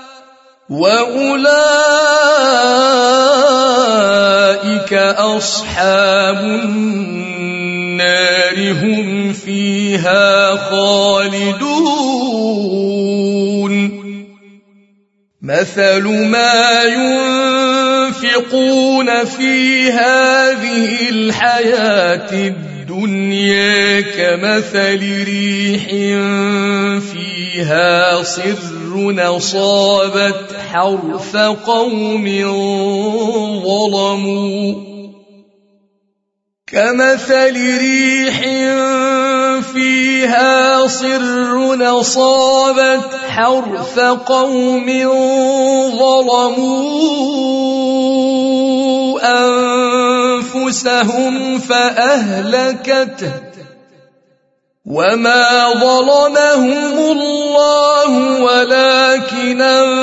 وأولئك أصحاب النار هم فيها خالدون مثل ما ينفقون في هذه الحياة الدنيا كمثل ريح فيها صر أصابت حرث قوم ظلموا كمثل ريح فيها صر أصابت حرث قوم ظلموا أنفسهم فأهلكته وما ظلمهم الله ولكن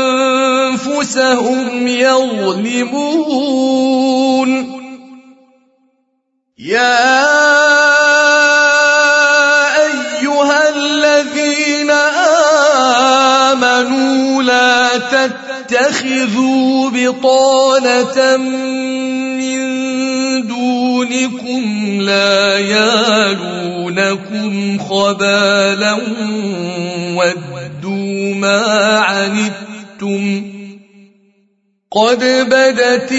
أنفسهم يظلمون يا أيها الذين آمنوا لا تتخذوا بطانة من دونكم لا يالونكم خبالا ودوا ما عنتم قد بدت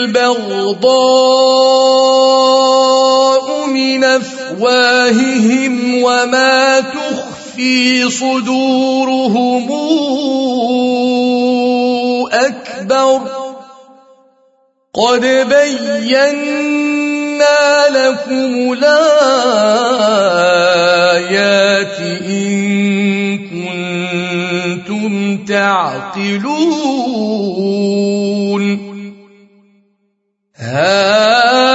البغضاء من أفواههم وما تخفي صدورهم أكبر قد بينا لكم الآيات إن كنتم تعقلون ها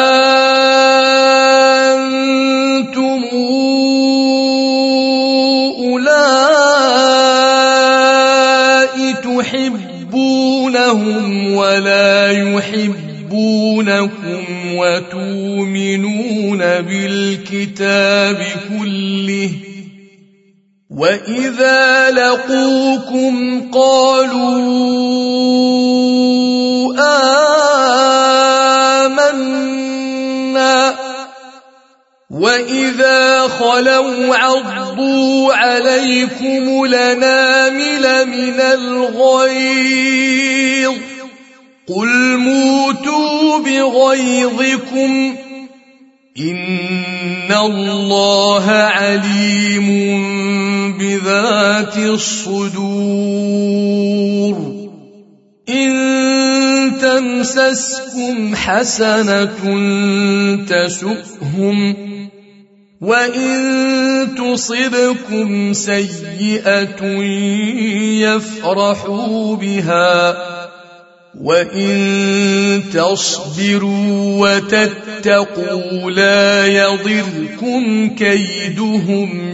أنتم أولئك تحبونهم ولا يحبونكم وتؤمنون بالكتاب كله وإذا لقوكم قالوا آمنا وإذا خلوا عضوا عليكم الأنامل من الغيظ قل موتوا بغيظكم إن الله عليم بذات الصدور إن تمسسكم حسنة تسؤهم وإن تصبكم سيئة يفرحوا بها وإن تصبروا وتتقوا لا يضركم كيدهم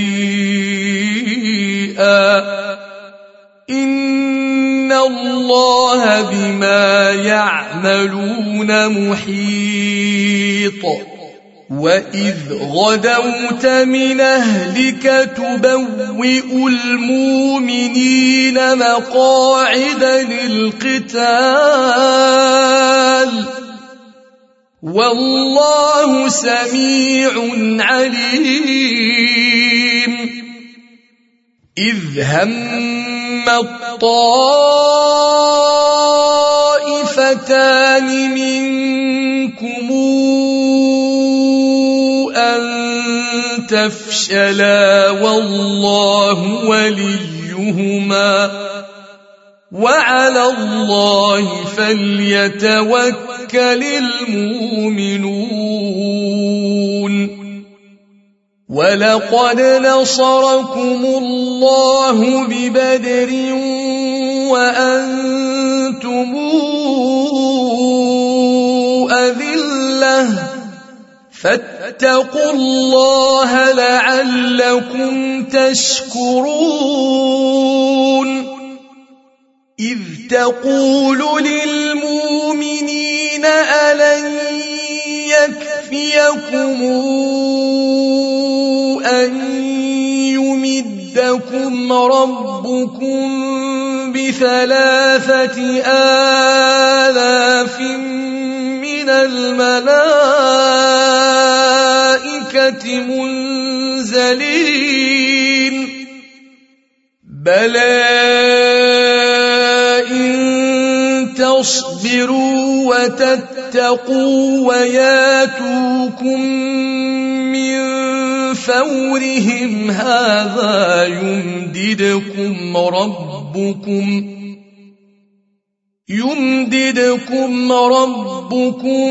شيئا إن الله بما يعملون محيط وإذ غدوت من أهلك تبوئ المؤمنين مقاعد للقتال والله سميع عليم إذ هم الطائفتان منكم أن تفشلا والله وليهما وعلى الله فليتوكل المؤمنون ولقد نصركم الله ببدر وأنتم أذلة فاتقوا الله لعلكم تشكرون إذ تقول للمؤمنين ألن يكفيكم أن يمدكم ربكم ب3,000 من الملائكة منزلين بلى إن تصبروا وتتقوا وياتوكم من فورهم هذا يمددكم ربكم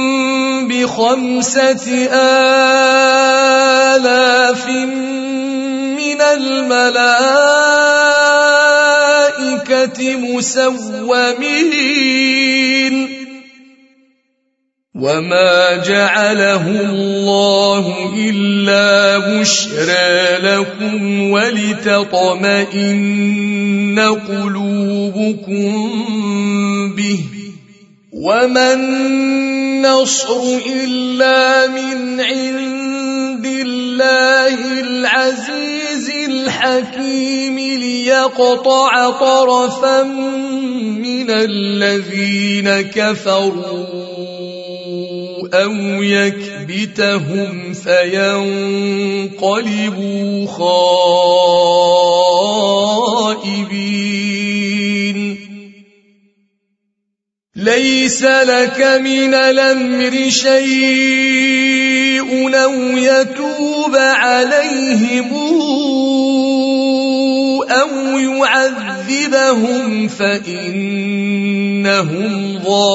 ب5,000 من الملائكة مسومين وما جعله الله إلا بشرى لكم ولتطمئن قلوبكم به وما النصر إلا من عند الله العزيز الحكيم ليقطع طرفا من الذين كفروا أو يكبتهم فينقلبوا خائبين ليس لك من الأمر شيء أو يتوب عليهم أو يعذبهم فإنهم إنهم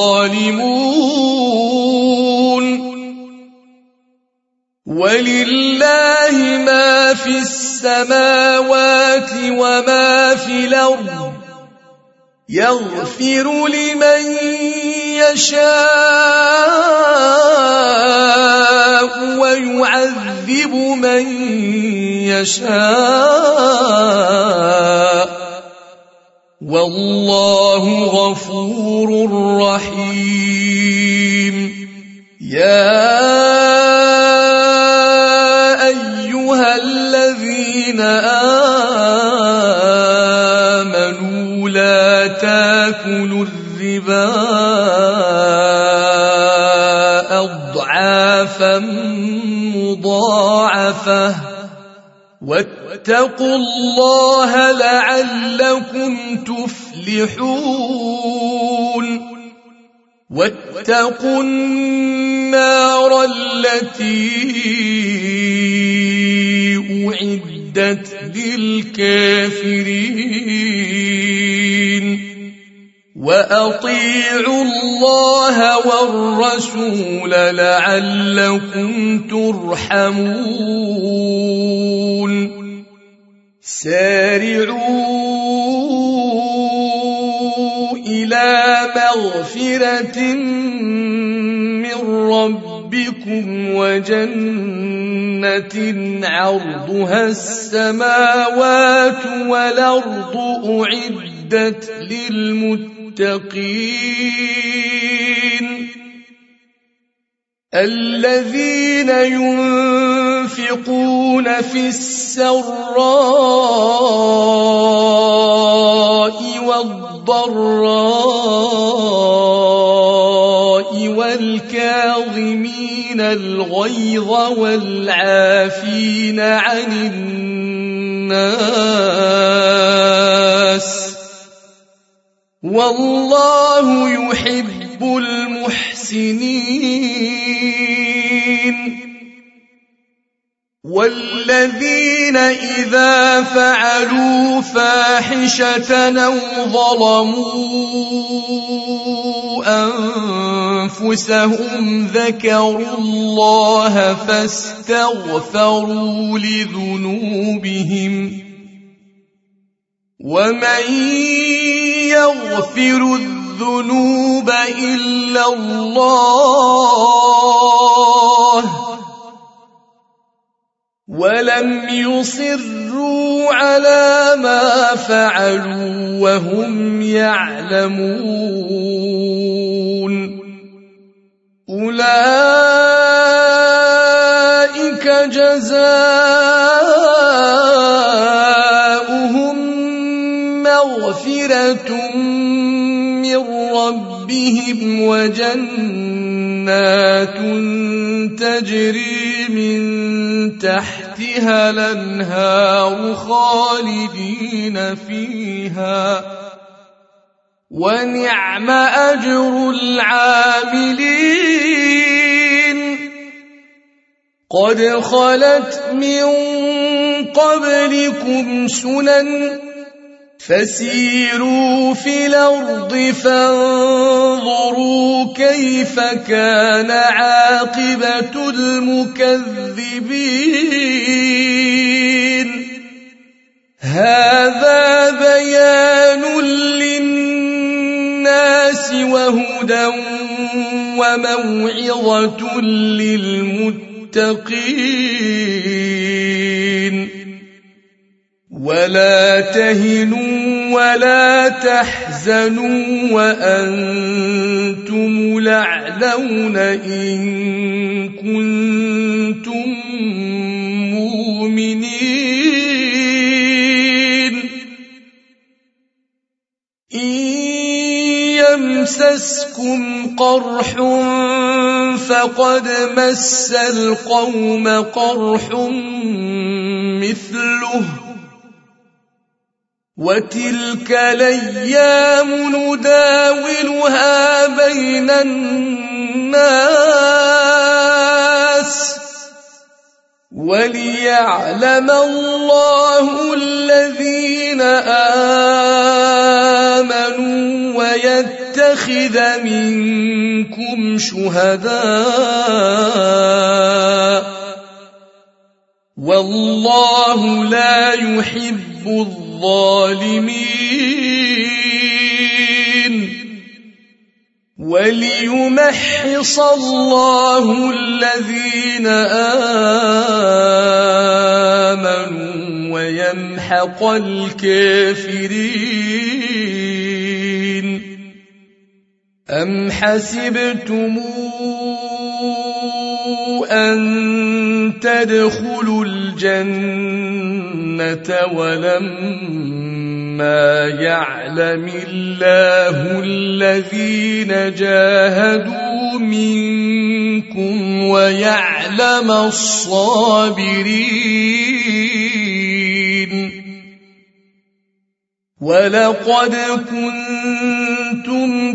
ظالمون ولله ما في السماوات وما في الأرض يغفر لمن يشاء ويعذب من يشاء والله غفور رحيم يا أيها الذين آمنوا لا تاكلوا الربا أضعافا مضاعفة واتقوا الله لعلكم تفلحون واتقوا النار التي أعدت للكافرين وأطيعوا الله والرسول لعلكم ترحمون سارعوا إلى مغفرة من ربكم وجنة عرضها السماوات والأرض أعدت للمتقين الذين ينفقون في السراء والضراء والكاظمين الغيظ والعافين عن الناس والله يحب المحسنين والذين إذا فعلوا فاحشة أو ظلموا أنفسهم ذكروا الله فاستغفروا لذنوبهم ومن يغفر الذنوب إلا الله ولم يصروا على ما فعلوا وهم يعلمون أولئك جزاؤهم مغفرة من ربهم وجنات تجري من تحتها الأنهار خالدين فيها ونعم أجر العاملين قد خلت من قبلكم سنن فسيروا في الأرض فانظروا كيف كان عاقبة المكذبين هذا بيان للناس وهدى وموعظة للمتقين ولا تهنوا ولا تحزنوا وأنتم الأعلون إن كنتم مؤمنين إن يمسسكم قرح فقد مس القوم قرح مثله وتلك الأيام نداولها بين الناس وليعلم الله الذين آمنوا ويتقوا يتخذ منكم شهداء والله لا يحب الظالمين وليمحص الله الذين آمنوا ويمحق الكافرين أم حسبتم أن تدخلوا الجنة ولما يعلم الله الذين جاهدوا منكم ويعلم الصابرين ولقد كنتم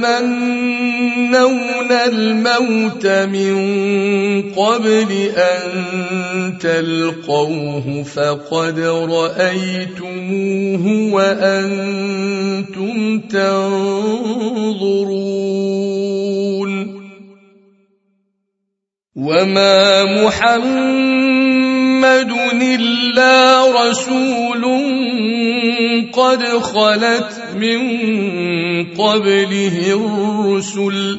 تمنون الموت من قبل أن تلقوه فقد رأيتموه وأنتم تنظرون وما محمد إلا رسول قد خلت من قبله الرسل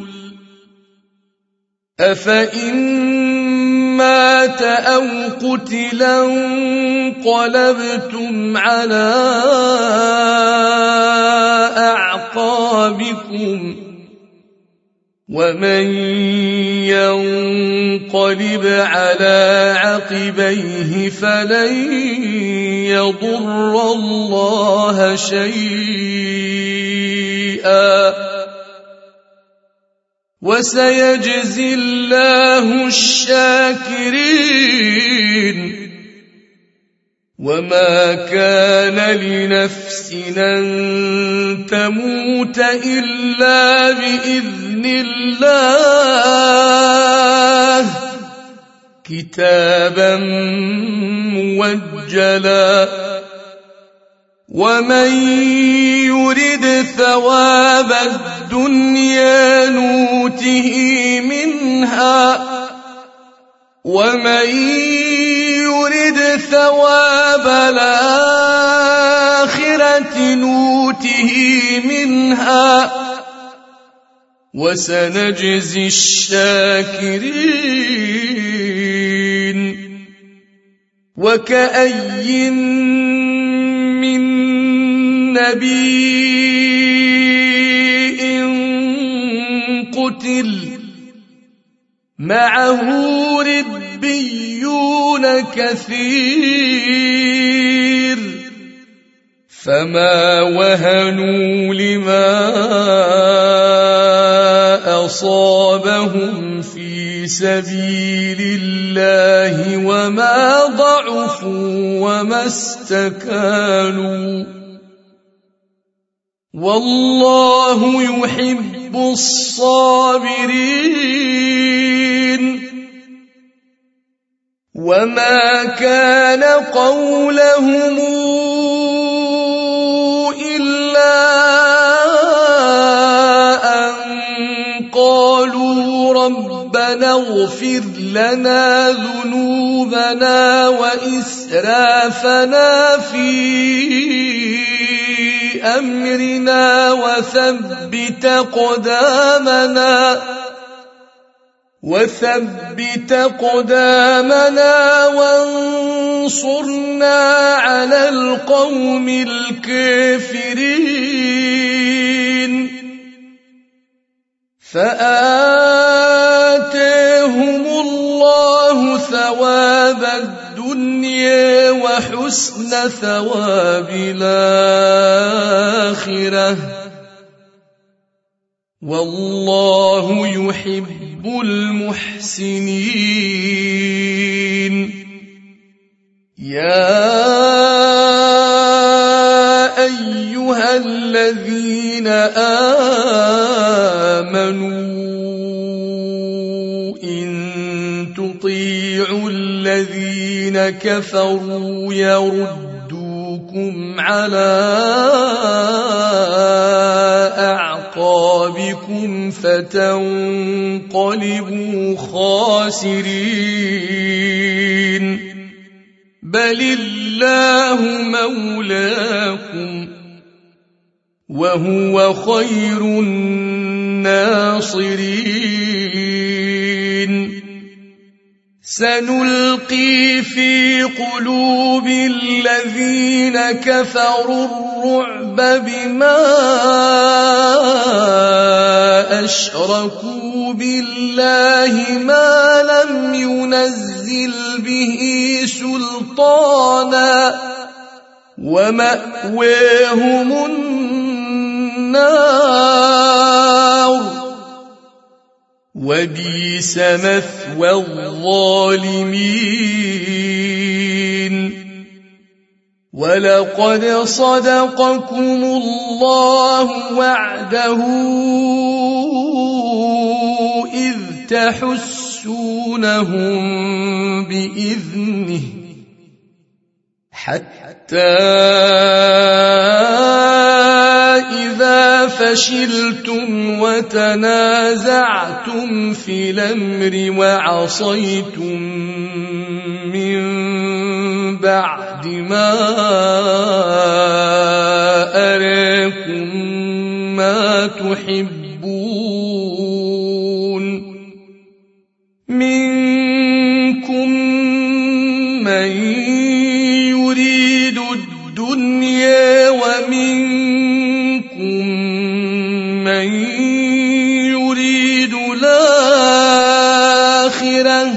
أفإن مات أو قتلا انقلبتم على أعقابكم ومن ينقلب على عقبيه فلن يضر الله شيئا وسيجزي الله الشاكرين وما كان لنفس أن تموت إلا بإذن الله كتابا موجلا ومن يرد ثواب الدنيا نوته منها ومن يرد ثواب الآخرة نوته منها وسنجزي الشاكرين وكأي من نبي قتل معه ربيون كثير فما وهنوا لما أصابهم في سبيل الله وما ضعفوا وما استكانوا والله يحب الصابرين وما كان قولهم إلا أن قالوا ربنا اغفر لنا ذنوبنا وإسرافنا في أمرنا وثبت قدامنا وانصرنا على القوم الكافرين فآتاهم الله ثواب الدنيا وحسن ثواب الآخرة والله يحب المحسنين يا أيها الذين آمنوا إن تطيعوا الذين كفروا يردوكم على أعقابكم أعقابكم فتنقلبوا خاسرين بل الله مولاكم وهو خير الناصرين سنلقي في قلوب الذين كفروا الرعب بما أشركوا بالله ما لم ينزل به سلطانا ومأواهم النار وبئس مثوى الظالمين ولقد صدقكم الله وعده إذ تحسونهم بإذنه حتى إذا فشلتم وتنازعتم في الأمر وعصيتم من بعد ما أراكم ما تحبون منكم من يريد الدنيا ومنكم من يريد الآخرة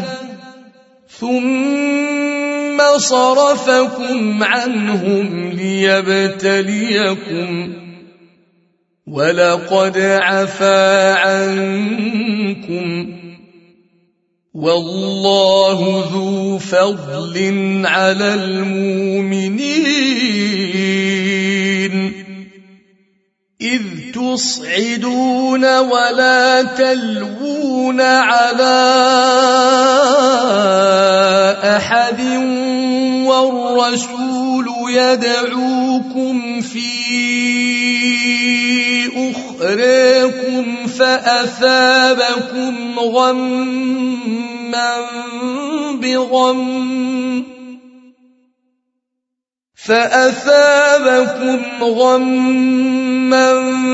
ثم صرفكم عنهم ليبتليكم ولقد عفا عنكم والله ذو فضل على المؤمنين إذ تصعدون ولا تلوون على أحد والرسول يدعوكم في أخراكم فأثابكم غما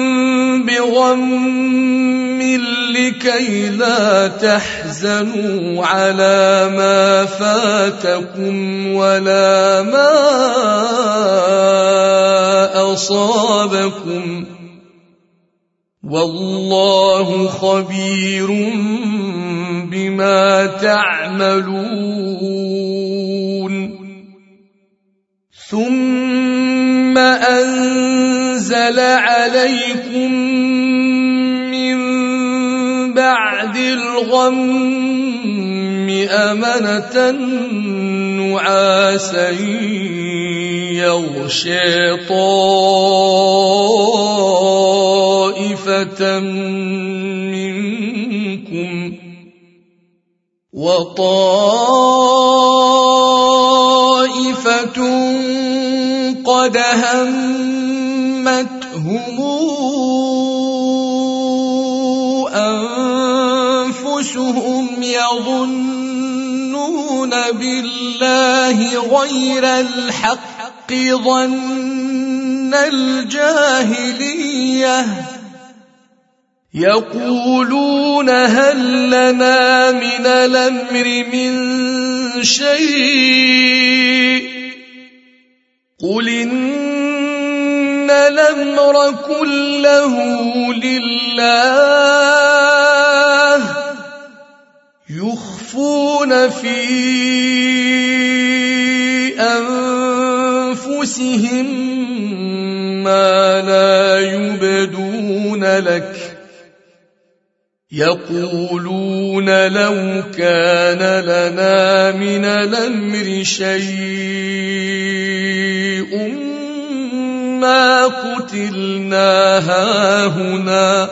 بغم لكي لا تحزنوا على ما فاتكم ولا ما أصابكم والله خبير بما تعملون ثم أنزل عليكم من بعد الغم أمنة نعاسا يغشى طائفة منكم وطائفة قد همتهم أنفسهم يظنون بالله غير الحق ظن الجاهلية يقولون هل لنا من الأمر من شيء قل إن الأمر كله لله يخفون في أنفسهم ما لا يبدون لك يقولون لو كان لنا من الأمر شيء ما قتلنا هاهنا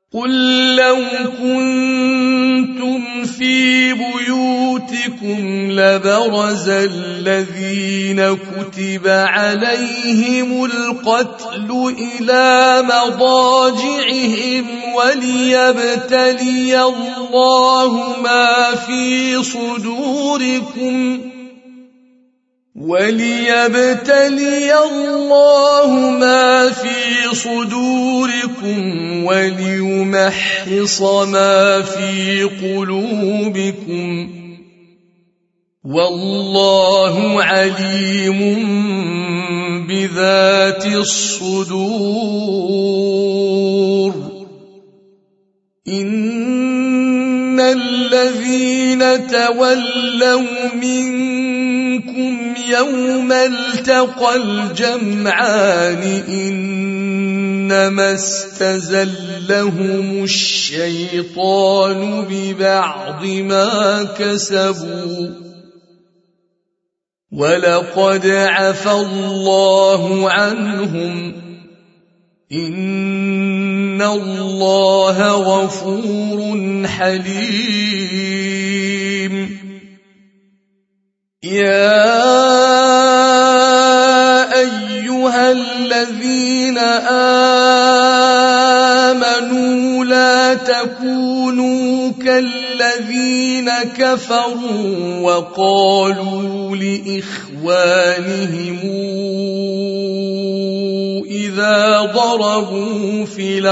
قل لو كنتم في بيوتكم لبرز الذين كتب عليهم القتل إلى مضاجعهم وليبتلي الله ما في صدوركم وليمحص ما في قلوبكم والله عليم بذات الصدور. إن الذين تولوا منكم يوم التقى الجمعان إنما استزلهم الشيطان ببعض ما كسبوا ولقد عفى الله عنهم إن الله غفور حليم. يا أيها الذين آمنوا لا تكونوا كالذين كفروا وقالوا لإخوانهم إذا ضربوا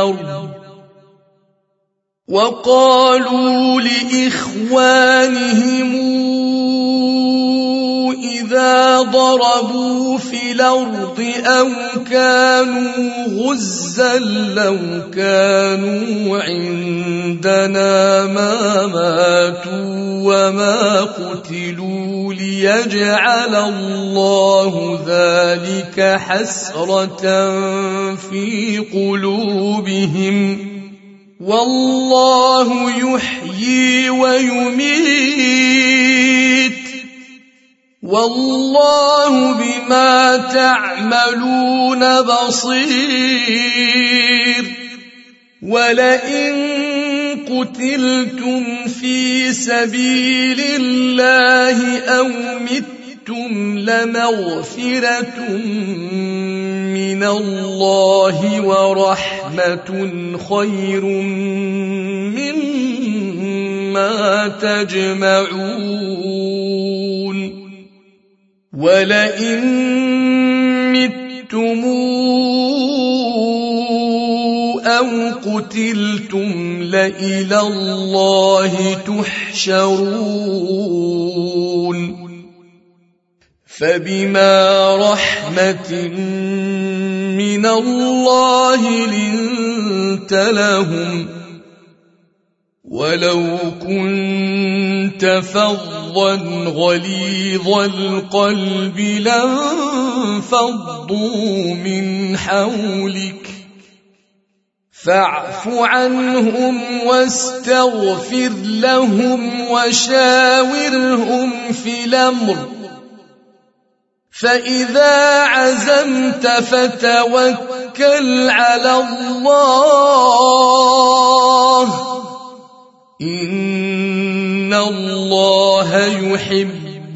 في الأرض أو كانوا غزا لو كانوا عندنا ما ماتوا وما قتلوا ليجعل الله ذلك حسرة في قلوبهم والله يحيي ويميت والله بما تعملون بصير. ولئن قتلتم في سبيل الله أو متم لمغفرة من الله ورحمة خير مما تجمعون. ولئن متم أو قتلتم لإلى الله تحشرون. فبما رحمة من الله لنت لهم ولو كنت فظا غليظ القلب لانفضوا من حولك فاعف عنهم واستغفر لهم وشاورهم في الأمر فإذا عزمت فتوكل على الله إن الله يحب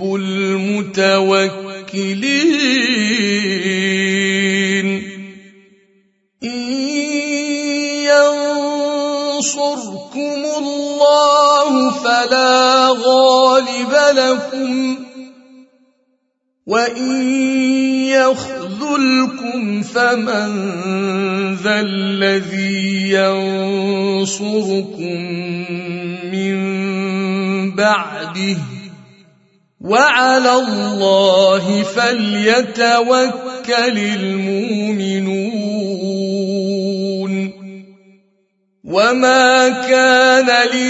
المتوكلين. إن ينصركم الله فلا غالب لكم وإن يخذلكم فمن ذا الذي ينصركم من بعده وعلى الله فليتوكل المؤمنون. وما كان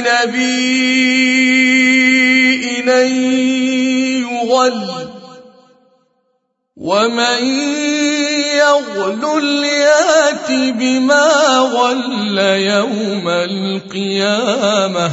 لنبي أن يغل ومن يغلل يأت بما غل يوم القيامة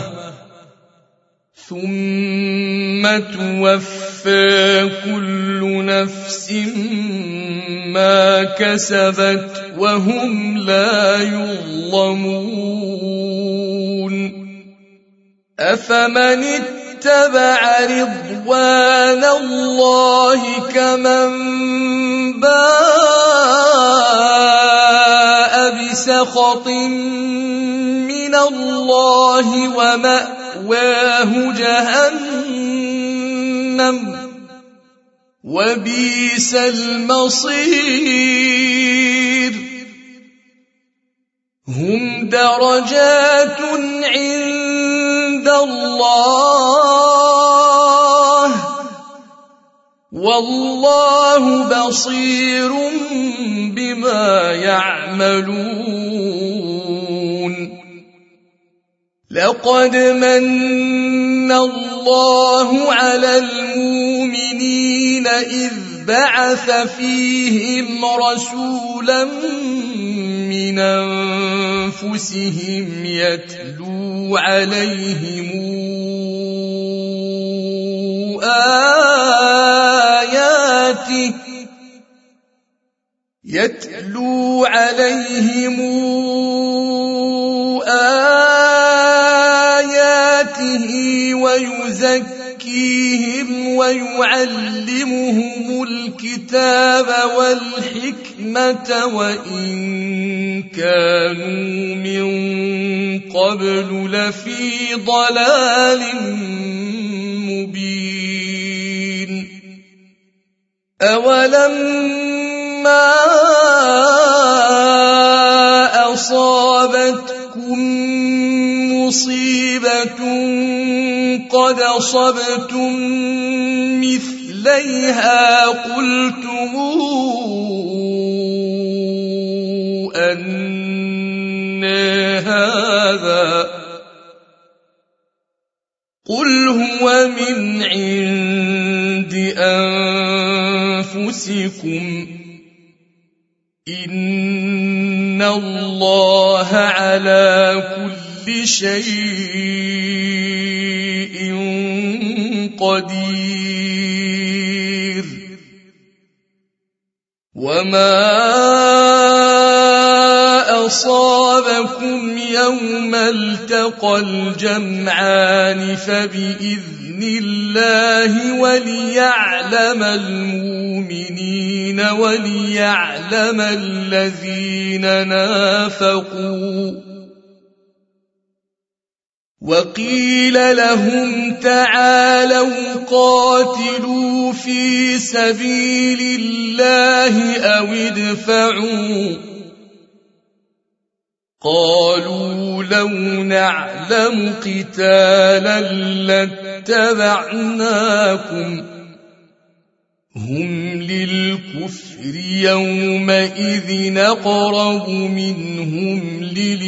ثم توفى كل نفس ما كسبت وهم لا يظلمون. أفمن اتبع رضوان الله كمن باء بسخط من الله ومأواه جهنم وبئس المصير هم درجات عند الله والله بصير بما يعملون لقد من الله على المؤمنين إذ بعث فيهم رسولا من أنفسهم يتلو عليهم آياته ويزكيهم ويعلمهم الكتاب والحكمة وإن كانوا من قبل لفي ضلال مبين أولما أصابتكم مصيبة قد أصبتم مثليها قلتم أن هذا قل هو من عند أنفسكم إن الله على كل شيء قدير وما أصابكم يوم التقى الجمعان فبإذن الله وليعلم المؤمنين وليعلم الذين نافقوا وقيل لهم تعالوا قاتلوا في سبيل الله أو ادفعوا قالوا لو نعلم قتالا لاتبعناكم هم للكفر يومئذ أقرب منهم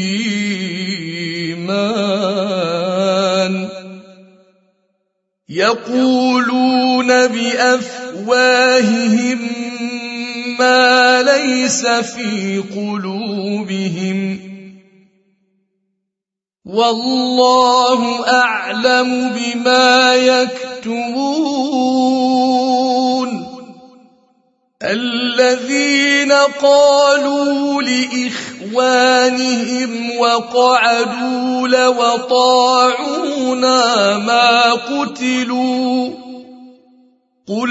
للإيمان يقولون بأفواههم ما ليس في قلوبهم والله أعلم بما يكتمون الذين قالوا لإخوانهم وقعدوا لو أطاعونا ما قتلوا قل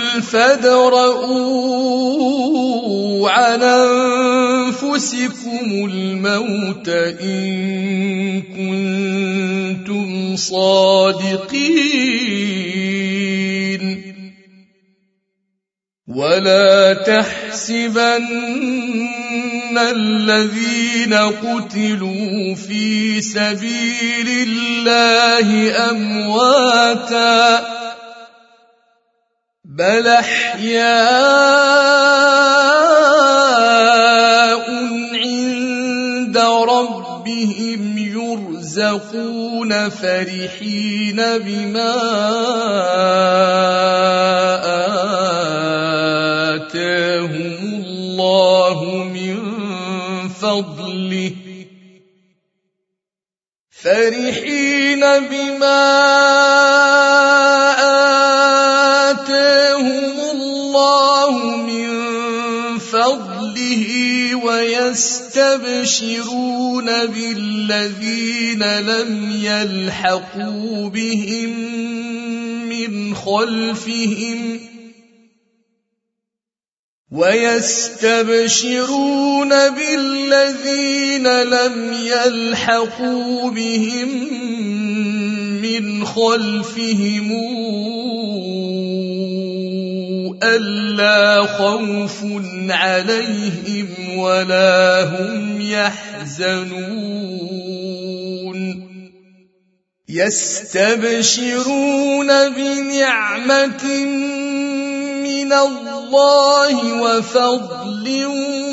فادرءوا عن أنفسكم الموت إن كنتم صادقين ولا تحسبن الذين قتلوا في سبيل الله أمواتا بل أحياء عند ربهم يرزقون فرحين بما آتاهم الله من فضله فرحين بما آتاهم الله من فضله وينذرون ويستبشرون بالذين لم يلحقوا بهم من خلفهم ألا خوف عليهم ولا هم يحزنون يستبشرون بنعمة من الله وفضل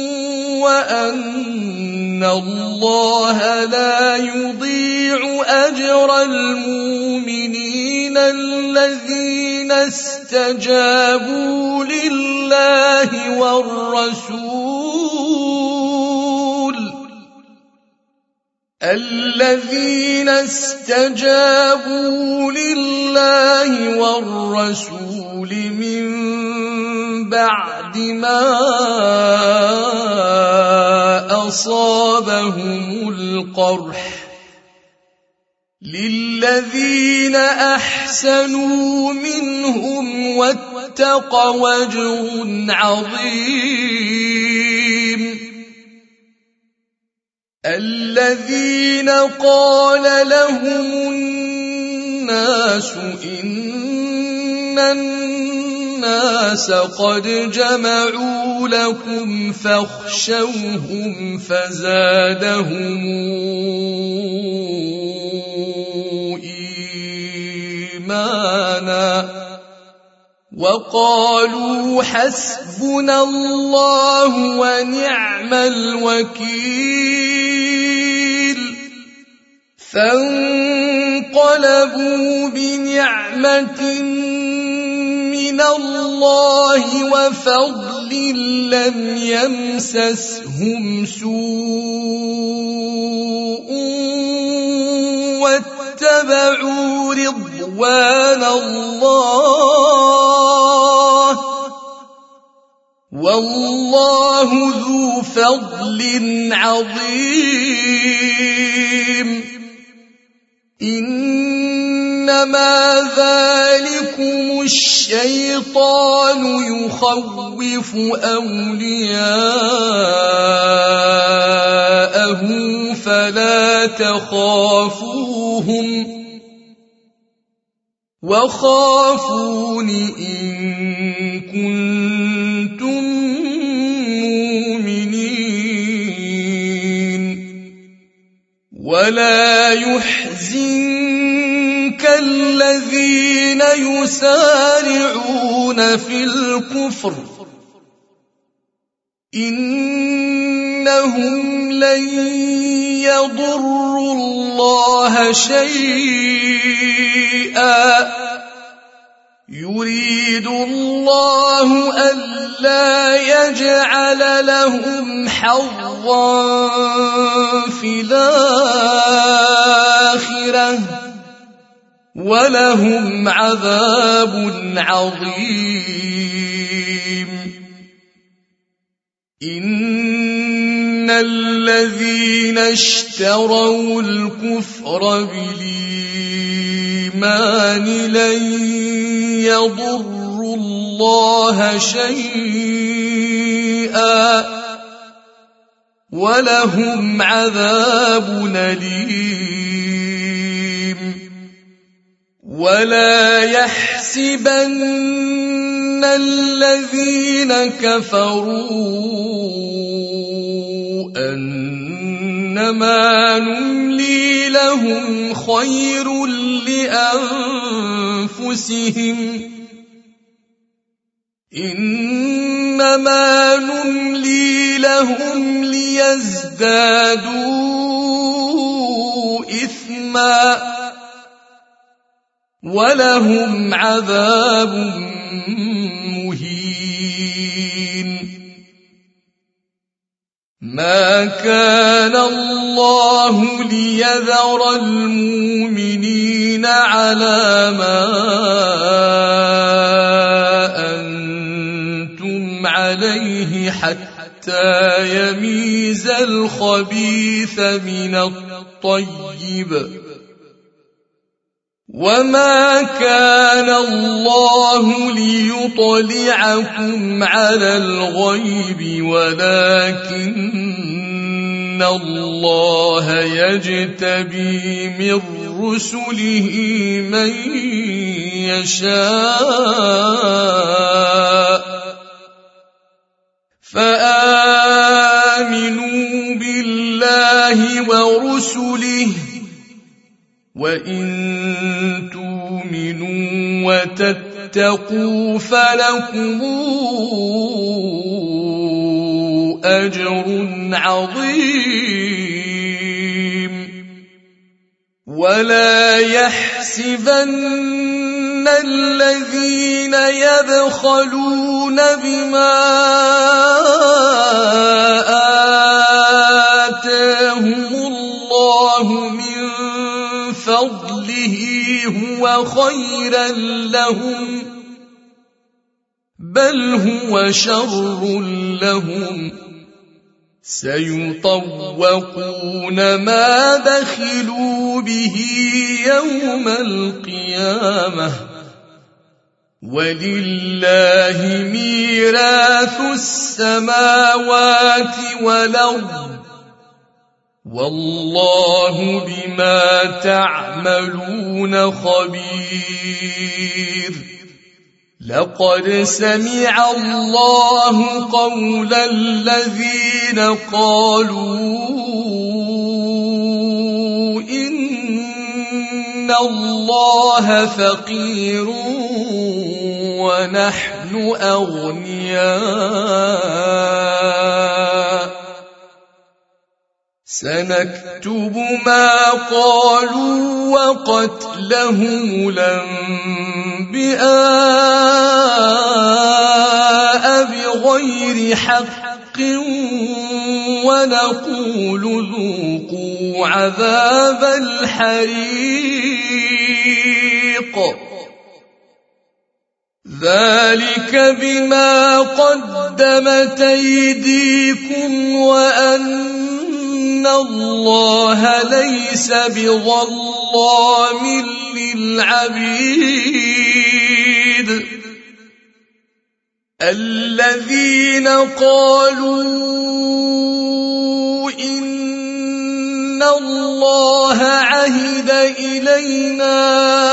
وأن الله لا يضيع أجر المؤمنين الذين استجابوا لله والرسول من بعد ما أصابهم القرح للذين أحسنوا منهم واتقوا أجر عظيم الذين قال لهم الناس إن الناس قد جمعوا لكم فاخشوهم فزادهم إيمانا وقالوا حسبنا الله ونعم الوكيل فانقلبوا بنعمة من الله وفضل لم يمسسهم سوء واتبعوا رضوان الله والله ذو فضل عظيم إنما ذلكم الشيطان يخوف أولياءه فلا تخافوهم وخافون إن كنتم مؤمنين ولا يحزنك الذين يسارعون في الكفر إنهم لن يضروا الله شيئا يريد الله ألا يجعل لهم حظا في الآخرة ولهم عذاب عظيم إن الذين اشتروا الكفر بالإيمان لن يضروا الله شيئا ولهم عذاب أليم ولا يحسبن الذين كفروا أنما نملي لهم خير لأنفسهم إنما نملي لهم ليزدادوا إثما ولهم عذاب مهين ما كان الله ليذر المؤمنين على ما أنتم عليه حتى يميز الخبيث من الطيب وما كان الله ليطلعكم على الغيب ولكن الله يجتبي من رسله من يشاء فآمنوا بالله ورسله وإن تؤمنوا وتتقوا فلكم أجر عظيم ولا يحسبن الذين يبخلون بما آتاهم الله من فضله هو خيرا لهم بل هو شر لهم سيطوقون ما بخلوا به يوم القيامة ولله ميراث السماوات والأرض والله بما تعملون خبير لقد سمع الله قول الذين قالوا إن الله فقير ونحن أغنياء سنكتب ما قالوا وقتلهم الأنبياء بغير حق ونقول ذوقوا عذاب الحريق ذلك بما قدمت أيديكم وأن الله ليس بظلام للعبيد الذين قالوا إن الله عهد إلينا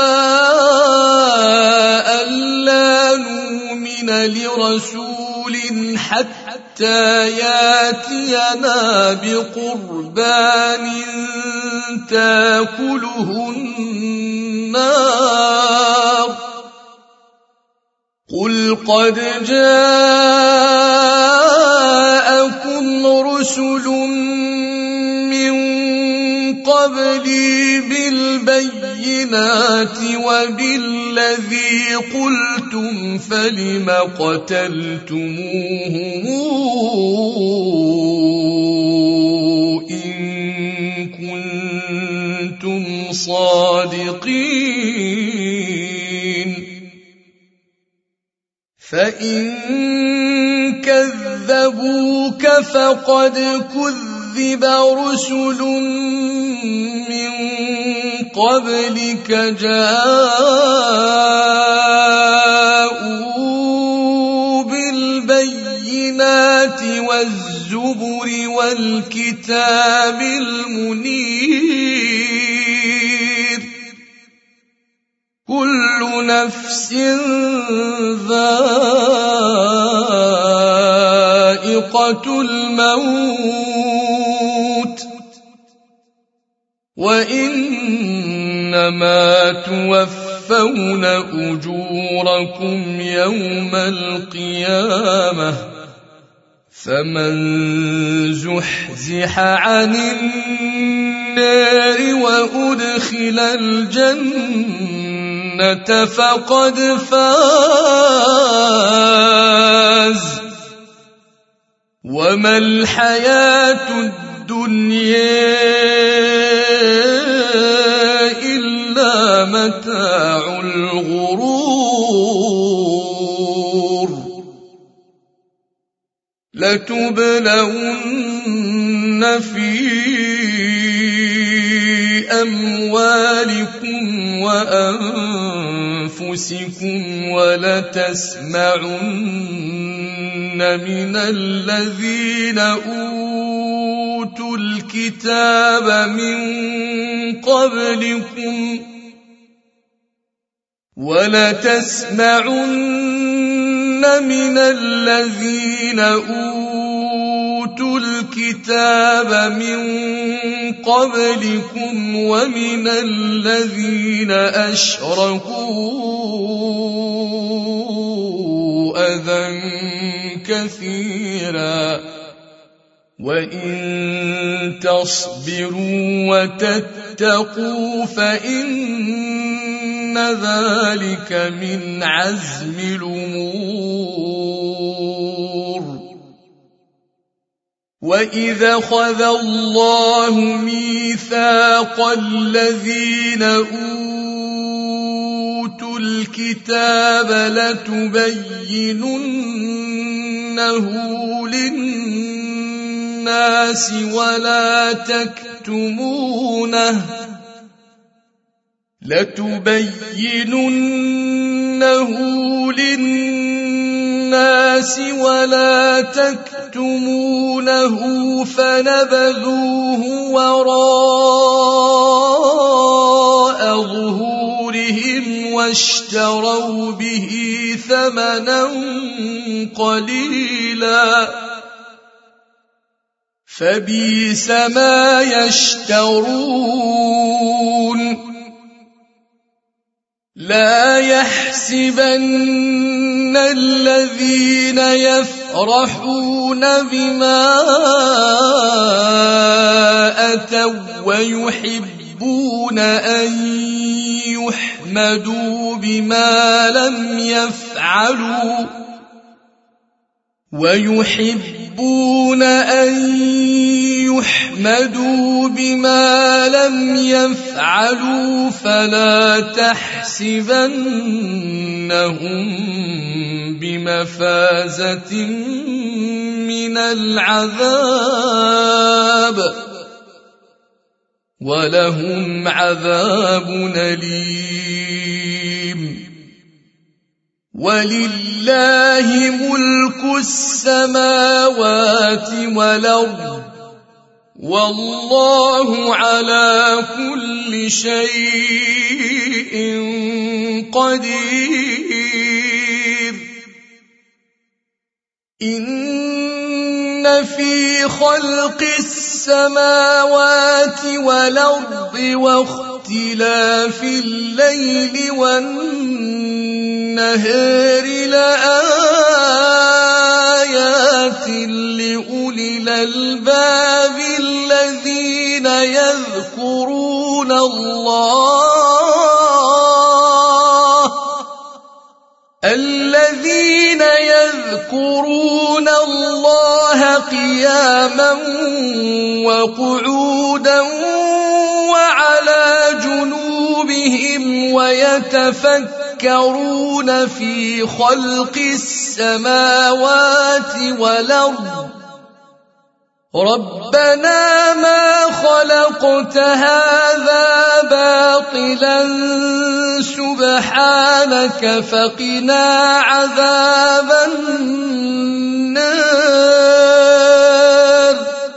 ألا نؤمن لرسول حتى ياتينا بقربان تاكله النار قل قد جاءكم رسل من قبلي بالبينات وبالذي قلتم فلم قتلتموهم إن كنتم صادقين فإن كذبوك فقد كذب رسل من قبلك جاءوا بالبينات والزبر والكتاب المنير كل نفس ذائقة الموت وإنما توفون أجوركم يوم القيامة فمن زحزح عن النار وأدخل الجنة فقد فاز وما الحياة الدنيا إلا متاع الغرور لتبلون في أموالكم وأنفسكم ولتسمعن من الذين أوتوا الكتاب من قبلكم ومن الذين أشركوا أذى كثيرا وإن تصبروا وتتقوا فإن ذلك من عزم الأمور. وإذا أخذ الله ميثاق الذين أوتوا الكتاب لتبيننه للناس ولا تكتمونه فنبذوه وراء ظهورهم واشتروا به ثمنا قليلا فبئس ما يشترون. لا يحسبن الذين يفرحون بما أتوا ويحبون أن يحمدوا بما لم يفعلوا فلا تحسبنهم بمفازة من العذاب ولهم عذاب أليم. ولله ملك السماوات والأرض والله على كل شيء قدير. إن في خلق السماوات والأرض واختلاف الليل والنهار لآيات لأولي الألباب الذين يذكرون الله قياما وقعودا وعلى جنوبهم ويتفكرون في خلق السماوات والأرض ربنا ما خلقت هذا باطلا سبحانك فقنا عذاب النار.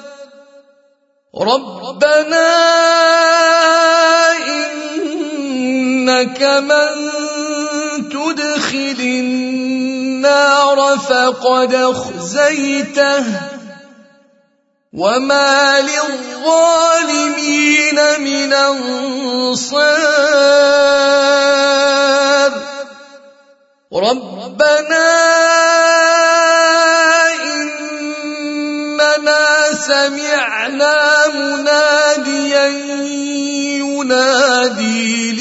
ربنا إنك من تدخل النار فقد أخزيته وما للظالمين من أنصار. ربنا إننا سمعنا مناديا ينادي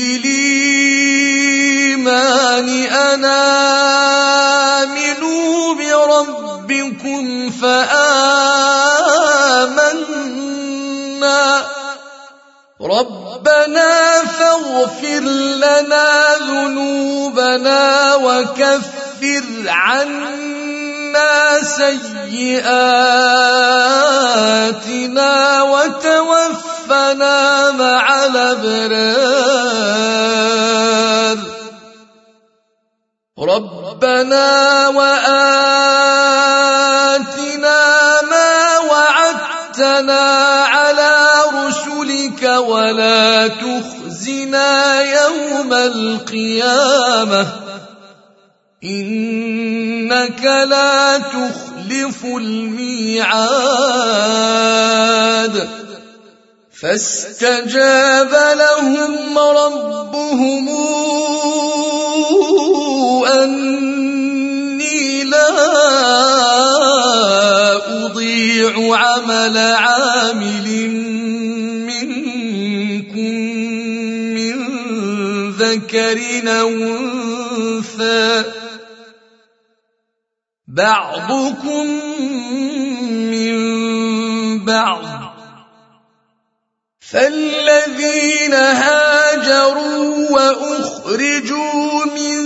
للإيمان أن آمنوا بربكم فآمنا. ربنا فاغفر لنا ذنوبنا وكفر عنا عنا سيئاتنا وتوفنا مع الأبرار ربنا وآتنا ما وعدتنا على رسلك ولا تخزنا يوم القيامة إنك لا تخلف الميعاد فاستجاب لهم ربهم أني لا أضيع عمل عامل منكم من ذكر أو أنثى بعضكم من بعض فالذين هاجروا وأخرجوا من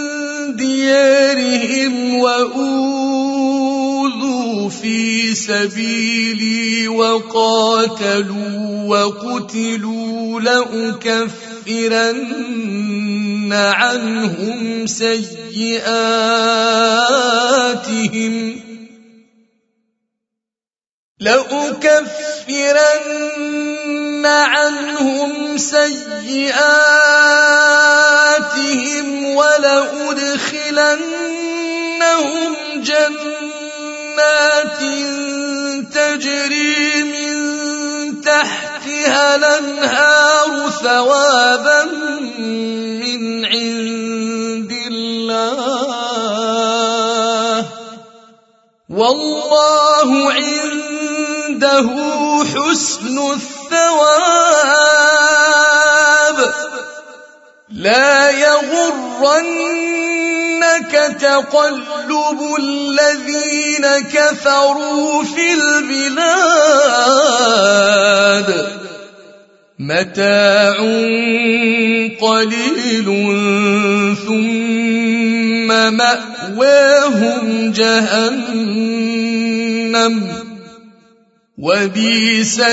ديارهم وأوذوا في سبيلي وقاتلوا وقتلوا لأكفرن عنهم سيئاتهم ولأدخلنهم جنات تجري من تحتها الأنهار ثوابا من عند الله والله عنده حسن الثواب لا يغرنك تقلب الذين كفروا في البلاد متاع قليل ثم مأواهم جهنم وبئس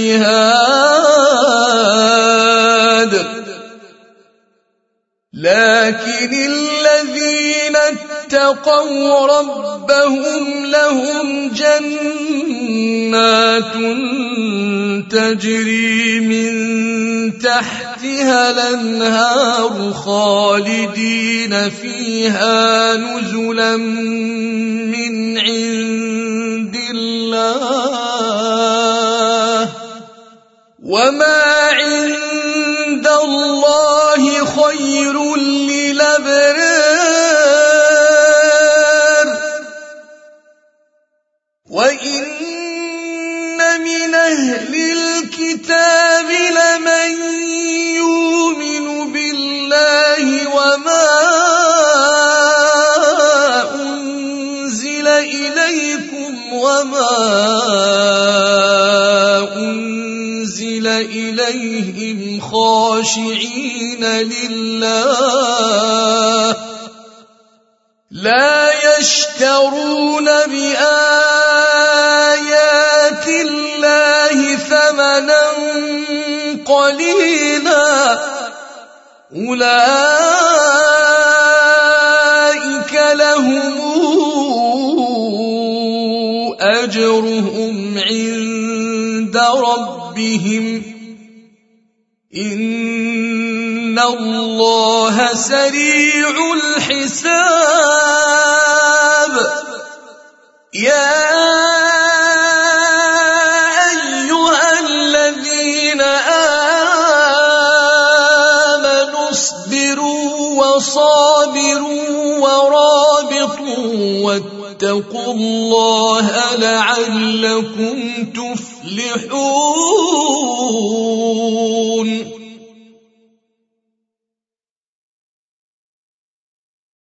المهاد لكن الذين اتقوا ربهم لهم جنات تجري من تحتها الأنهار خالدين فيها نزلا من عند الله وما عند الله خير للأبرار وإن من أهل الكتاب لمن يؤمن بالله وما أنزل إليكم وما أنزل إليهم خاشعين لله لا يشترون بآيات الله ثمنا قليلا أولئك لهم أجرهم عند ربهم إن الله سريع الحساب يا أيها الذين آمنوا اصبروا وصابروا ورابطوا واتقوا الله لعلكم تفلحون